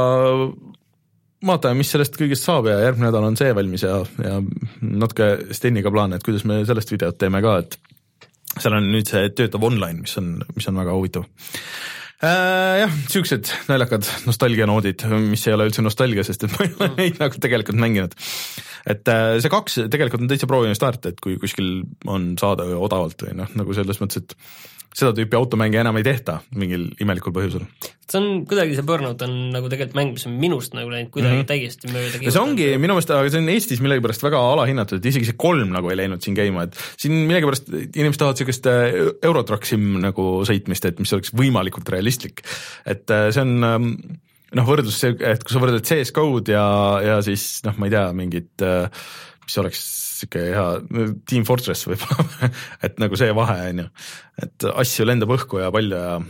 vaatame, mis sellest kõigest saab ja järgmine nädal on see valmis ja, ja natuke Steniga plaan, et kuidas me sellest videot teeme ka, et seal on nüüd see töötav online, mis on, mis on väga huvitav. äh, jah, siuksed naljakad nostalgianoodid, mis ei ole üldse nostalgia, sest et ma ei ole neid nagu tegelikult mänginud. Et äh, see kaks tegelikult on täitsa proovinud start, et kui kuskil on saada odavalt või noh, nagu selles mõttes, et seda tüüpi automänge enam ei tehta mingil imelikul põhjusel. See on kuidagi, see Burnout on nagu tegelikult mäng, mis on minust nagu läinud kuidagi mm -hmm. täiesti mööda. Ja see ongi minu meelest, aga see on Eestis millegipärast väga alahinnatud, et isegi see kolm nagu ei läinud siin käima, et siin millegipärast inimesed tahavad sellist Eurotruck Sim nagu sõitmist, et mis oleks võimalikult realistlik. Et see on noh, võrdlus, et kui sa võrdled C S G O-d ja, ja siis noh, ma ei tea, mingit, mis oleks siuke hea Team Fortress võib-olla, et nagu see vahe on ju, et asju lendab õhku ja palju ja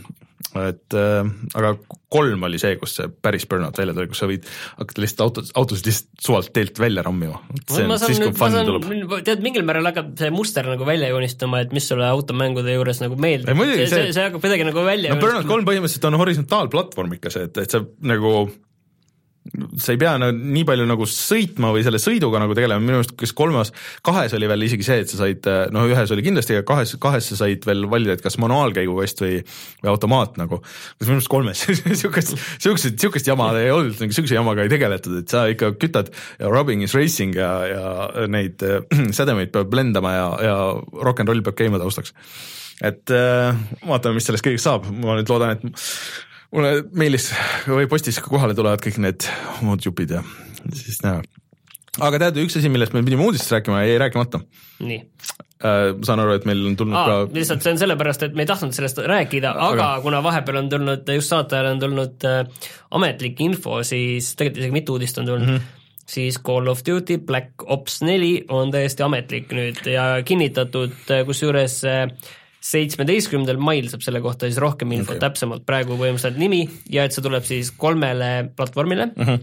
et äh, aga kolm oli see, kus see päris Burnout välja tuli, kus sa võid hakata lihtsalt autos, autosid lihtsalt suvalt teelt välja rammima. See on siis, kui fun tuleb. Tead, mingil määral hakkab see muster nagu välja joonistama, et mis sulle automängude juures nagu meeldib. See, see, see hakkab midagi nagu välja no, Burnout kolm põhimõtteliselt on horisontaalplatvorm ikka see, et, et sa nagu sa ei pea no, nii palju nagu sõitma või selle sõiduga nagu tegelema, minu meelest kas kolmas, kahes oli veel isegi see, et sa said, no ühes oli kindlasti, aga kahes, kahes sa said veel valida, et kas manuaalkäigukast või, või automaat nagu, kas minu meelest kolmes siukest, siukest, siukest jama ei olnud, nagu siukse jamaga ei tegeletud, et sa ikka kütad ja rubbing is racing ja, ja neid äh, sädemeid peab lendama ja, ja rock and roll peab käima taustaks. Et äh, vaatame, mis sellest kõigest saab, ma nüüd loodan, et mulle meilis või postis kohale tulevad kõik need muud jupid ja siis näha. Aga tead, üks asi, millest me pidime uudistest rääkima, ei rääkimata. Nii. Äh, saan aru, et meil on tulnud Aa, ka... Lihtsalt see on sellepärast, et me ei tahtnud sellest rääkida, aga, aga kuna vahepeal on tulnud, just saatajale on tulnud äh, ametlik info, siis tegelikult isegi mitu uudist on tulnud, mm -hmm. siis Call of Duty Black Ops neli on täiesti ametlik nüüd ja kinnitatud, kus juures äh, seitsmeteistkümnendal mail saab selle kohta siis rohkem infot okay. täpsemalt praegu põhimõtteliselt nimi ja et see tuleb siis kolmele platvormile, uh -huh.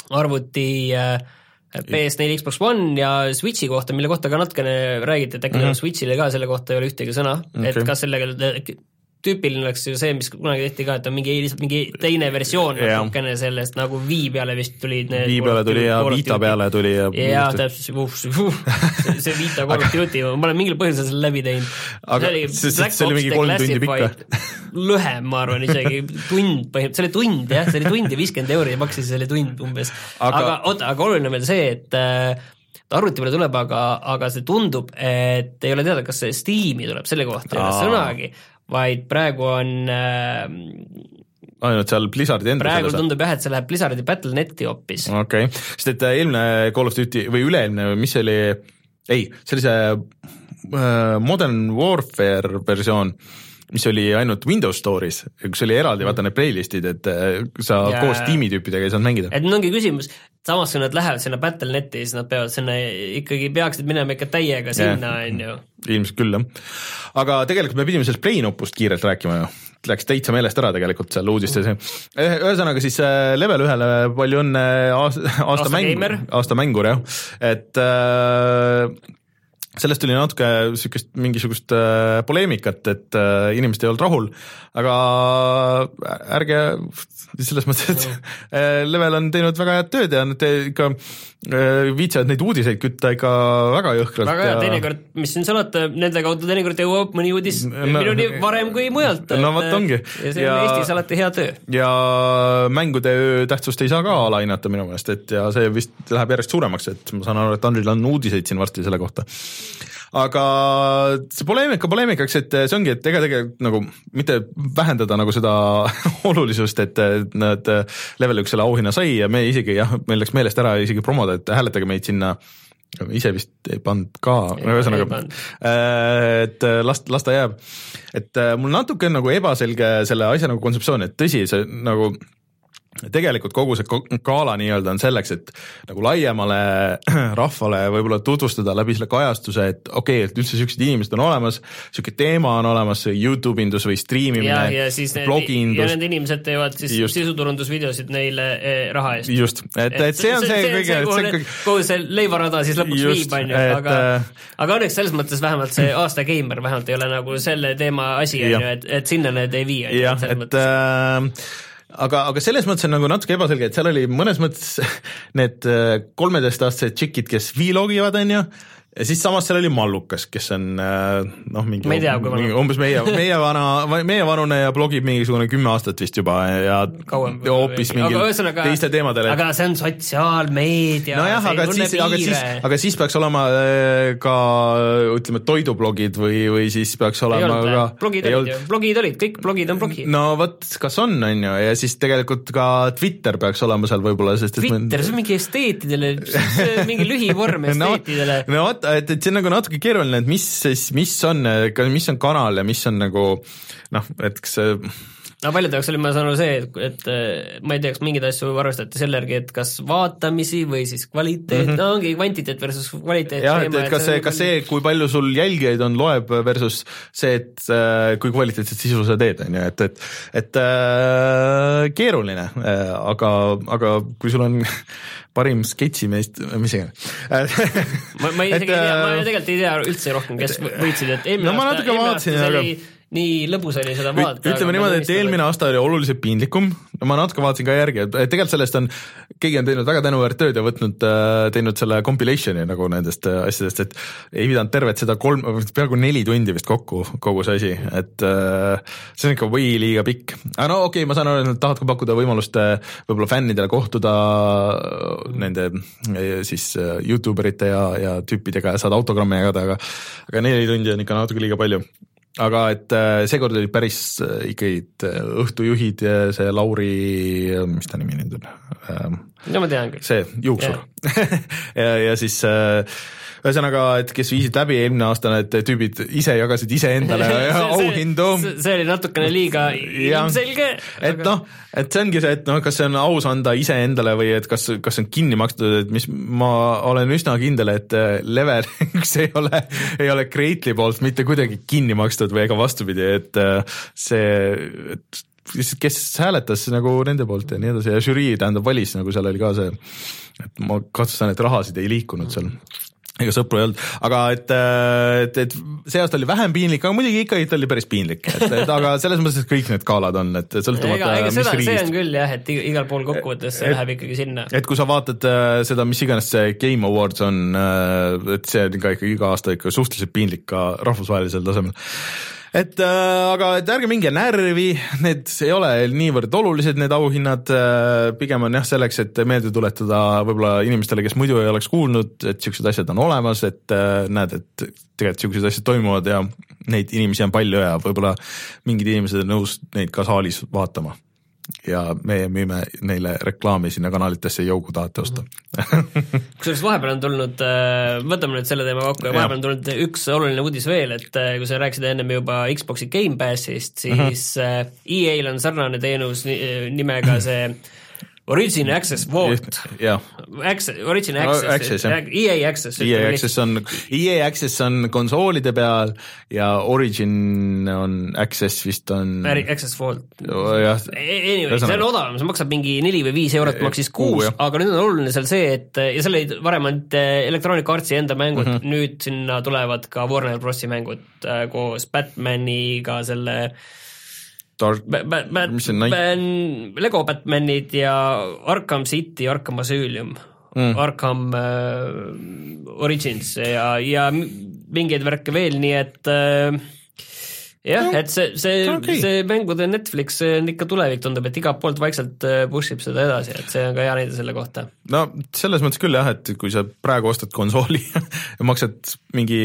arvuti äh, P S neli, Xbox One ja Switchi kohta, mille kohta ka natukene räägiti, et äkki uh -huh. Switchile ka selle kohta ei ole ühtegi sõna, okay. et kas sellega tüüpiline oleks ju see, mis kunagi tehti ka, et on mingi, lihtsalt mingi teine versioon natukene sellest, nagu Wii peale vist tulid need Wii peale tuli ja Vita peale tuli ja ja täpselt, uh, uh, see Vita Call of Duty, ma olen mingil põhjusel selle läbi teinud. Aga see oli, see oli mingi kolm tundi pikka. Lühem, ma arvan, isegi tund, põhimõtteliselt, see oli tund, jah, see oli tund ja viiskümmend euri ja maksis selle tund umbes. Aga, aga, oota, aga oluline veel see, et arvuti peale tuleb, aga, aga see tundub, et ei ole teada, kas see Steam'i tuleb selle kohta ja sõnagi, vaid praegu on äh, ainult seal Blizzardi enda praegu selles. Tundub jah, et see läheb Blizzardi Battle dot neti hoppis. Okei, okay. Sest et eelmine Call of Duty või üleelmine, mis oli, ei, see oli see uh, Modern Warfare versioon, mis oli ainult Windows Store'is, kus oli eraldi, vaata need playlistid, et sa ja, koos tiimitüüpidega ei saanud mängida. Et nüüd ongi küsimus, samas kui nad lähevad sinna Battle dot neti, siis nad peavad sinna ikkagi peaksid minema ikka täiega sinna, on ju. Ilmselt küll, jah. Aga tegelikult me pidime sellest Play-nupust kiirelt rääkima ju. Läks täitsa meelest ära tegelikult seal uudistes. Ühesõnaga siis level ühele palju õnne aasta, aasta, aasta, mäng, aasta mängur, jah. Et äh, sellest tuli natuke sükest, mingisugust äh, poleemikat, et äh, inimesed ei olnud rahul, aga ärge selles mõttes, et äh, level on teinud väga head tööd ja nad ikka äh, viitsevad neid uudiseid kütta ikka väga jõhkralt. Väga hea, teinekord, mis siin salata, nende kaudu teinekord jõuab mõni uudis no, minuni varem kui mujalt. No vot ongi. Ja see on ja, Eestis alati hea töö. Ja mängude tähtsust ei saa ka alahinnata minu meelest, et ja see vist läheb järjest suuremaks, et ma saan aru, et Andril on uudiseid siin varsti selle kohta. Aga see poleemika poleemikaks, et see ongi, et ega tegelikult nagu mitte vähendada nagu seda olulisust, et nad level üks selle auhinna sai ja me isegi jah, meil läks meelest ära isegi promoda, et hääletage meid sinna, ise vist ei pannud ka, ühesõnaga, et last, lasta jääb. Et mul natuke nagu ebaselge selle asja nagu kontseptsioon, et tõsi, see nagu tegelikult kogu see gaala nii-öelda on selleks, et nagu laiemale rahvale võib-olla tutvustada läbi selle kajastuse, et okei okay,, et üldse sellised inimesed on olemas, selline teema on olemas, YouTube indus või streamimine, blogiindus. Ja need inimesed teevad siis just. Sisuturundusvideosid neile raha eest. Just, et, et see on see, see, see, see kõige... See, kogu see leivarada siis lõpuks just, viib, on ju, aga, aga õnneks selles mõttes vähemalt see aasta gamer vähemalt ei ole nagu selle teema asi, on ju, et, et sinna need ei vii. Jah, et äh, aga, aga selles mõttes on nagu natuke ebaselge, et seal oli mõnes mõttes need kolmeteistaastased tšikid, kes vlogivad, on ju, ja siis samas seal oli Mallukas, kes on noh, mingi, tea, mingi umbes meie, meie vana, meie vanune ja blogib mingisugune kümme aastat vist juba ja hoopis mingil aga, teiste teemadele. Aga see on sotsiaalmeedia. No jah, aga siis, aga, siis, aga siis peaks olema ka ütleme toidublogid või, või siis peaks olema ka blogid olid ju, blogid olid, kõik blogid on blogid. No võt, kas on, on ju, ja siis tegelikult ka Twitter peaks olema seal võib-olla, sest Twitter, me... see on mingi esteetidele, mingi lühivorm esteetidele. no, no vaata, et, et see on nagu natuke keeruline, et mis, mis on, mis on kanal ja mis on nagu noh, et kas see no paljude jaoks oli, ma saan aru see, et, et ma ei tea, kas mingeid asju arvestati selle järgi, et kas vaatamisi või siis kvaliteet, mm -hmm. no ongi kvantiteet versus kvaliteet. jah, et, et kas see, kas see, kui palju sul jälgijaid on, loeb versus see, et äh, kui kvaliteetset sisu sa teed, on ju, et, et, et äh, keeruline äh,, aga, aga kui sul on parim sketšimeest, mis iganes ma, ma isegi ei tea, ma tegelikult ei tea üldse rohkem, kes võitsid, et eelmine no, aasta, eelmine aasta see oli nii lõbus oli seda vaadata. Ütleme niimoodi, et eelmine aasta oli oluliselt piinlikum, ma natuke vaatasin ka järgi, et tegelikult sellest on, keegi on teinud väga tänuväärt tööd ja võtnud, teinud selle compilationi nagu nendest asjadest, et ei pidanud tervet seda kolm, peaaegu neli tundi vist kokku, kogu see asi, et see on ikka või liiga pikk. aga no okei okay,, ma saan aru, et nad tahavad ka pakkuda võimalust võib-olla fännidele kohtuda nende siis YouTuberite ja, ja tüüpidega ja saada autogramme jagada, aga, aga neli tundi on ikka natuke liiga palju. Aga et seekord olid päris ikkagi õhtujuhid ja see Lauri, mis ta nimi nüüd on? no ma tean küll. See, Juuksur yeah. ja, ja siis ühesõnaga, et kes viisid läbi eelmine aasta, need tüübid ise jagasid ise endale auhindu. See, see oli natukene liiga ilmselge. Et aga... noh, et see ongi see, et noh, kas see on aus anda ise endale või et kas, kas on kinni makstud, et mis ma olen üsna kindel, et Level üks ei ole, ei ole Creatly poolt mitte kuidagi kinni makstud või ega vastupidi, et see, et kes hääletas nagu nende poolt ja nii edasi ja žürii tähendab valis, nagu seal oli ka see, et ma kahtlustan, et rahasid ei liikunud seal. ega sõpru ei olnud, aga et, et, et see aasta oli vähem piinlik, aga muidugi ikka oli päris piinlik, et, et aga selles mõttes, et kõik need galad on, et sõltumata ega, ega seda, see on küll jah, et igal pool kokkuvõttes see et, läheb ikkagi sinna. Et kui sa vaatad seda, mis iganes see Game Awards on, et see on ka ikka iga aasta ikka suhteliselt piinlik ka rahvusvahelisel tasemel. Et äh, aga et ärge minge närvi, need ei ole niivõrd olulised, need auhinnad, äh, pigem on jah selleks, et meelde tuletada võib-olla inimestele, kes muidu ei oleks kuulnud, et siuksed asjad on olemas, et äh, näed, et tegelikult siuksed asjad toimuvad ja neid inimesi on palju ja võib-olla mingid inimesed on nõus neid ka saalis vaatama. Ja meie müüme neile reklaami sinna kanalitesse ja jõugu tahate osta. Kusjuures vahepeal on tulnud, võtame nüüd selle teema kokku ja vahepeal on tulnud üks oluline uudis veel, et kui sa rääkisid ennem juba Xboxi Game Passist, siis uh-huh. E A-l on sarnane teenus nimega see Origin Access Vault. Yeah. Access, Origin Access, no, access E A Access. E A Access on, E A Access on konsoolide peal ja Origin on Access vist on... Access Vault. Oh, jah. Anyway, see on odavam, see maksab mingi neli või viis eurot maksis kuus, aga nüüd on oluline seal see, et ja seal olid varem ainult Electronic Artsi enda mängud, mm-hmm. nüüd sinna tulevad ka Warner Brosi mängud äh, koos Batmaniga, selle... Dark, ba- ba- ba- Batman, Lego Batmanid ja Arkham City, Arkham Asylum, mm. Arkham äh, Origins ja, ja mingeid värke veel, nii et äh, jah, no, et see, see, okay. see mängude Netflix see on ikka tulevik, tundub, et iga poolt vaikselt push ib seda edasi, et see on ka hea näide selle kohta. No selles mõttes küll jah, et kui sa praegu ostad konsooli ja maksad mingi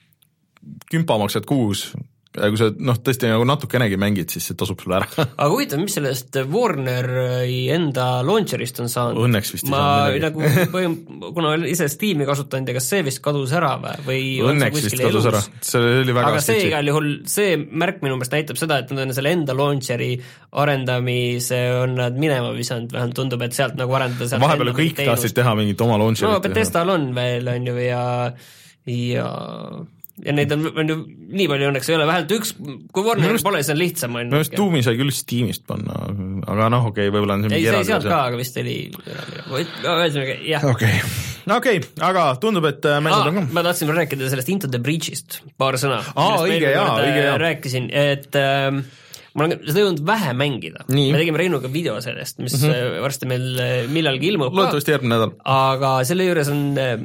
kümpa maksad kuus, ja kui sa noh, tõesti nagu natukenegi mängid, siis see tasub sulle ära. Aga huvitav, mis sellest Warneri enda launcherist on saanud? Õnneks vist ei ma nagu põhim, kuna ise Steam'i kasutanud ja kas see vist kadus ära või? Õnneks vist kadus ära, see oli väga aga see igal juhul, see märk minu meelest näitab seda, et nad on selle enda launcheri arendamise on nad minema visanud, vähemalt tundub, et sealt nagu arendada sealt vahepeal kõik tahtsid teha mingit oma launcherit. No Bethesdal on veel, on ju, ja ja ja neid on, on ju nii palju õnneks ei ole, vähelt üks, kui Warner just, pole, see on lihtsam. Minu arust Doomi sai küll Steamist panna, aga noh, okei okay,, võib-olla on see mingi eraldi. Ei, see ei sealt ka, aga vist oli, jah. Okei, okei, aga tundub, et mängud on ka. Ma tahtsin rääkida sellest Into the Breach'ist, paar sõna. Aa, õige, jaa, õige, jaa. Rääkisin, et äh, ma olen seda jõudnud vähe mängida. Nii. Me tegime Reinuga video sellest, mis mm-hmm. varsti meil millalgi ilmub. Loodetavasti järgmine nädal. Aga selle juures on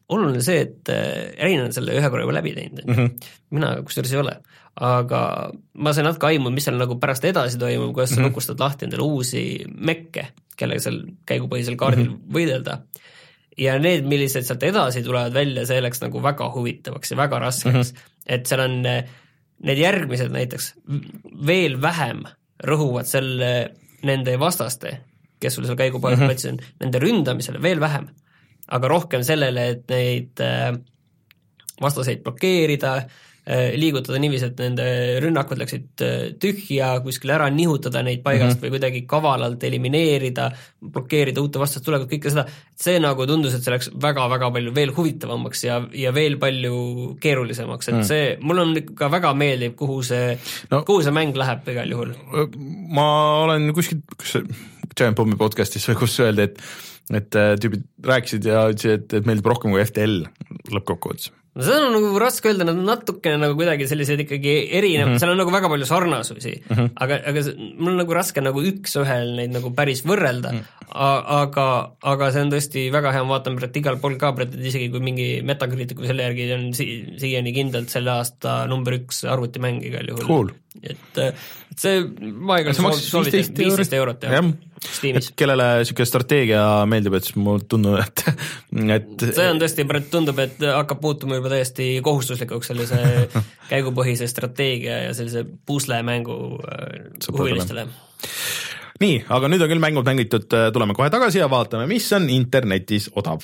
oluline see, et Rein on selle ühe korra juba läbi teinud mm, -hmm. mina kusjuures ei ole, aga ma sain natuke aimu, mis seal nagu pärast edasi toimub, kuidas sa mm -hmm. lukustad lahti endale uusi mekke, kellega seal käigupõhisel kaardil mm -hmm. võidelda. Ja need, millised sealt edasi tulevad välja, see läks nagu väga huvitavaks ja väga raskeks, mm -hmm. et seal on need järgmised näiteks veel vähem rõhuvad selle, nende vastaste, kes sul seal käigupõhisel mm -hmm. platsis on, nende ründamisele veel vähem, aga rohkem sellele, et neid vastaseid blokeerida, liigutada niiviisi, et nende rünnakud läksid tühja, kuskil ära nihutada neid paigast mm -hmm. või kuidagi kavalalt elimineerida, blokeerida uute vastaste tulekut, kõike seda, see nagu tundus, et see läks väga-väga palju veel huvitavamaks ja, ja veel palju keerulisemaks, et mm. see, mul on ikka väga meeldib, kuhu see no,, kuhu see mäng läheb igal juhul. Ma olen kuskil, kus Giant Bombi podcastis või kus öeldi, et et tüübid rääkisid ja ütlesid, et, et meeldib rohkem kui F T L lõppkokkuvõttes. No seda on nagu raske öelda, nad natukene nagu kuidagi sellised ikkagi erinevad mm, -hmm. seal on nagu väga palju sarnasusi mm, -hmm. aga, aga mul on nagu raske nagu üks-ühel neid nagu päris võrrelda mm, -hmm. aga, aga see on tõesti väga hea, ma vaatan praegu igal pool ka praegu, et isegi kui mingi Metacriticu selle järgi on si siiani kindlalt selle aasta number üks arvutimäng igal juhul cool. et, et see ma igal soovitan viisteist eurot jah ja. Et kellele niisugune strateegia meeldib, et siis mul tundub, et, et see on tõesti, tundub, et hakkab muutuma juba täiesti kohustuslikuks sellise käigupõhise strateegia ja sellise puslemängu huvilistele. Nii, aga nüüd on küll mängud mängitud, tuleme kohe tagasi ja vaatame, mis on internetis odav.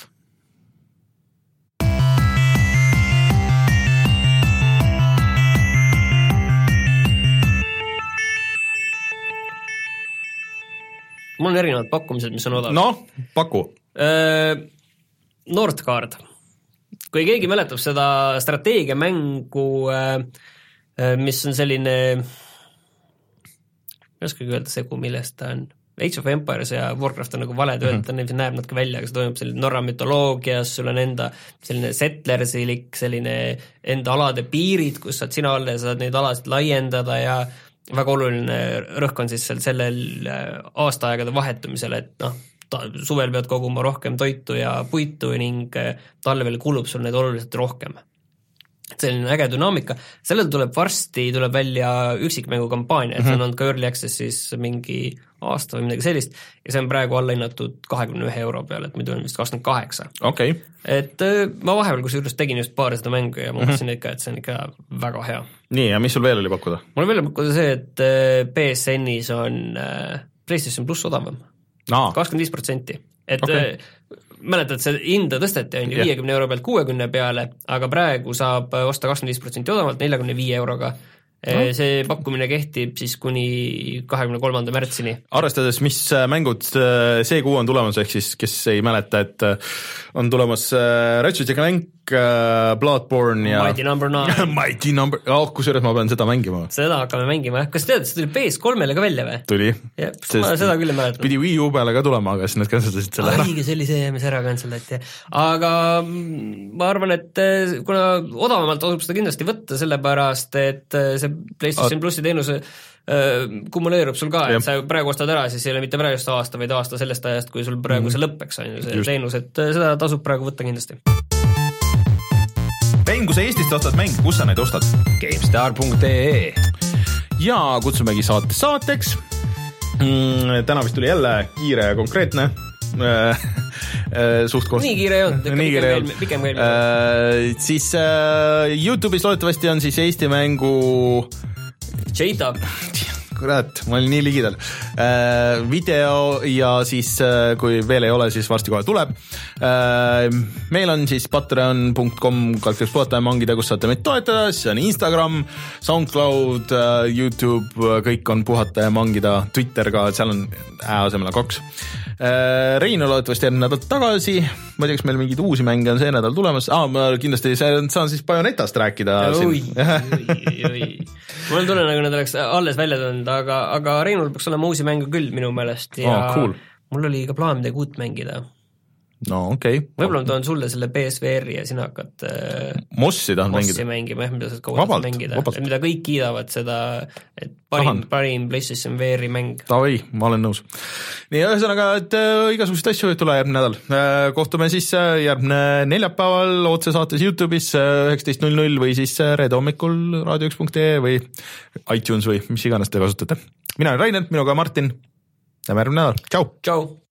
mul on erinevad pakkumised, mis on odav. Noh, paku. Northgard. Kui keegi mäletab seda strateegiamängu, mis on selline, ma ei oskagi öelda segu, millest ta on. Age of Empires ja Warcraft on nagu valed öelda, mm -hmm. ta näeb natuke välja, aga see toimub selline Norra mütoloogias, sul on enda selline settlersilik, selline enda alade piirid, kus saad sina olla ja saad neid alasid laiendada ja väga oluline rõhk on siis seal sellel aastaaegade vahetumisel, et noh, suvel pead koguma rohkem toitu ja puitu ning talvel kulub sul neid oluliselt rohkem. Selline äge dünaamika. Sellel tuleb varsti, tuleb välja üksikmängu kampaania, et see on olnud ka Early Access'is mingi aasta või midagi sellist ja see on praegu allahinnatud kahekümne ühe euro peale, et muidu on vist kakskümmend kaheksa. Okay. Et ma vahepeal kusjuures tegin just paar seda mängu ja ma mõtlesin mm -hmm. ikka, et see on ikka väga hea. Nii, ja mis sul veel oli pakkuda? Mul oli veel pakkuda see, et P S N-is on PlayStation Plus odavam. kakskümmend viis protsenti. Et okay. mäletad, see hinda tõsteti on ju viiekümne euro pealt kuuekümne peale, aga praegu saab osta kakskümmend viis protsenti odavalt neljakümne viie euroga. No. See pakkumine kehtib siis kuni kahekümne kolmanda märtsini. Arvestades, mis mängud see kuu on tulemas, ehk siis kes ei mäleta, et on tulemas Ratchet and Clank, Bloodborne ja Mighty Number nine. Mighty Number, oh, kusjuures ma pean seda mängima. Seda hakkame mängima, jah. Kas tead, see tuli P S kolmele ka välja või? Tuli. Ja, ma seda küll ei mäletan. Pidi Wii U peale ka tulema, aga siis nad canceldasid selle ära. Õige, see oli see, mis ära canceldati. Aga ma arvan, et kuna odavamalt asub seda kindlasti võtta, sellepärast, et see PlayStation Plussi teenuse kumuleerub sul ka, et sa praegu ostad ära, siis ei ole mitte praegu aasta, vaid aasta sellest ajast, kui sul praegu see lõppeks, on ju see Just. teenus, et seda tasub praegu võtta kindlasti. Rein, kui sa Eestist ostad mäng, kus sa neid ostad? GameStar punkt ee ja kutsumegi saate saateks. Täna vist tuli jälle kiire ja konkreetne. Suht koht. Nii kiire ei olnud, pikem veel. Siis YouTube'is loodetavasti on siis Eesti mängu Jada. Kurat, ma olin nii ligidal. Äh, video ja siis, kui veel ei ole, siis varsti kohe tuleb. Äh, meil on siis patreon punkt com kalkriips puhataja mangida, kus saate meid toetada, siis on Instagram, SoundCloud, YouTube, kõik on puhataja mangida, Twitter ka, seal on ää asemel kaks. Äh, Rein on loodetavasti järgmine nädal tagasi, ma ei tea, kas meil mingeid uusi mänge on see nädal tulemas, ah, ma kindlasti saan siis Bayonetast rääkida. Oi, oi, oi. Mul tunne, nagu need oleks alles välja tulnud, aga, aga Reinul peaks olema uusi mänge küll minu meelest ja oh, cool. Mul oli ka plaan midagi uut mängida. no okei okay.. võib-olla ma toon sulle selle P S V R-i ja sina hakkad Mossi tahan Mossi mängida, mängima, jah, mida saad kaua mängida, mida kõik kiidavad seda, et parim, parim PlayStation V R-i mäng. Tavai, ma olen nõus. nii, ühesõnaga, et äh, igasuguseid asju võib tulla järgmine nädal äh,. kohtume siis äh, järgmine neljapäeval otsesaates YouTube'is üheksateist null null või siis äh, reede hommikul raadio üks punkt ee või iTunes või mis iganes te kasutate. mina olen Rainer, minuga Martin, näeme järgmine nädal, tšau! tšau!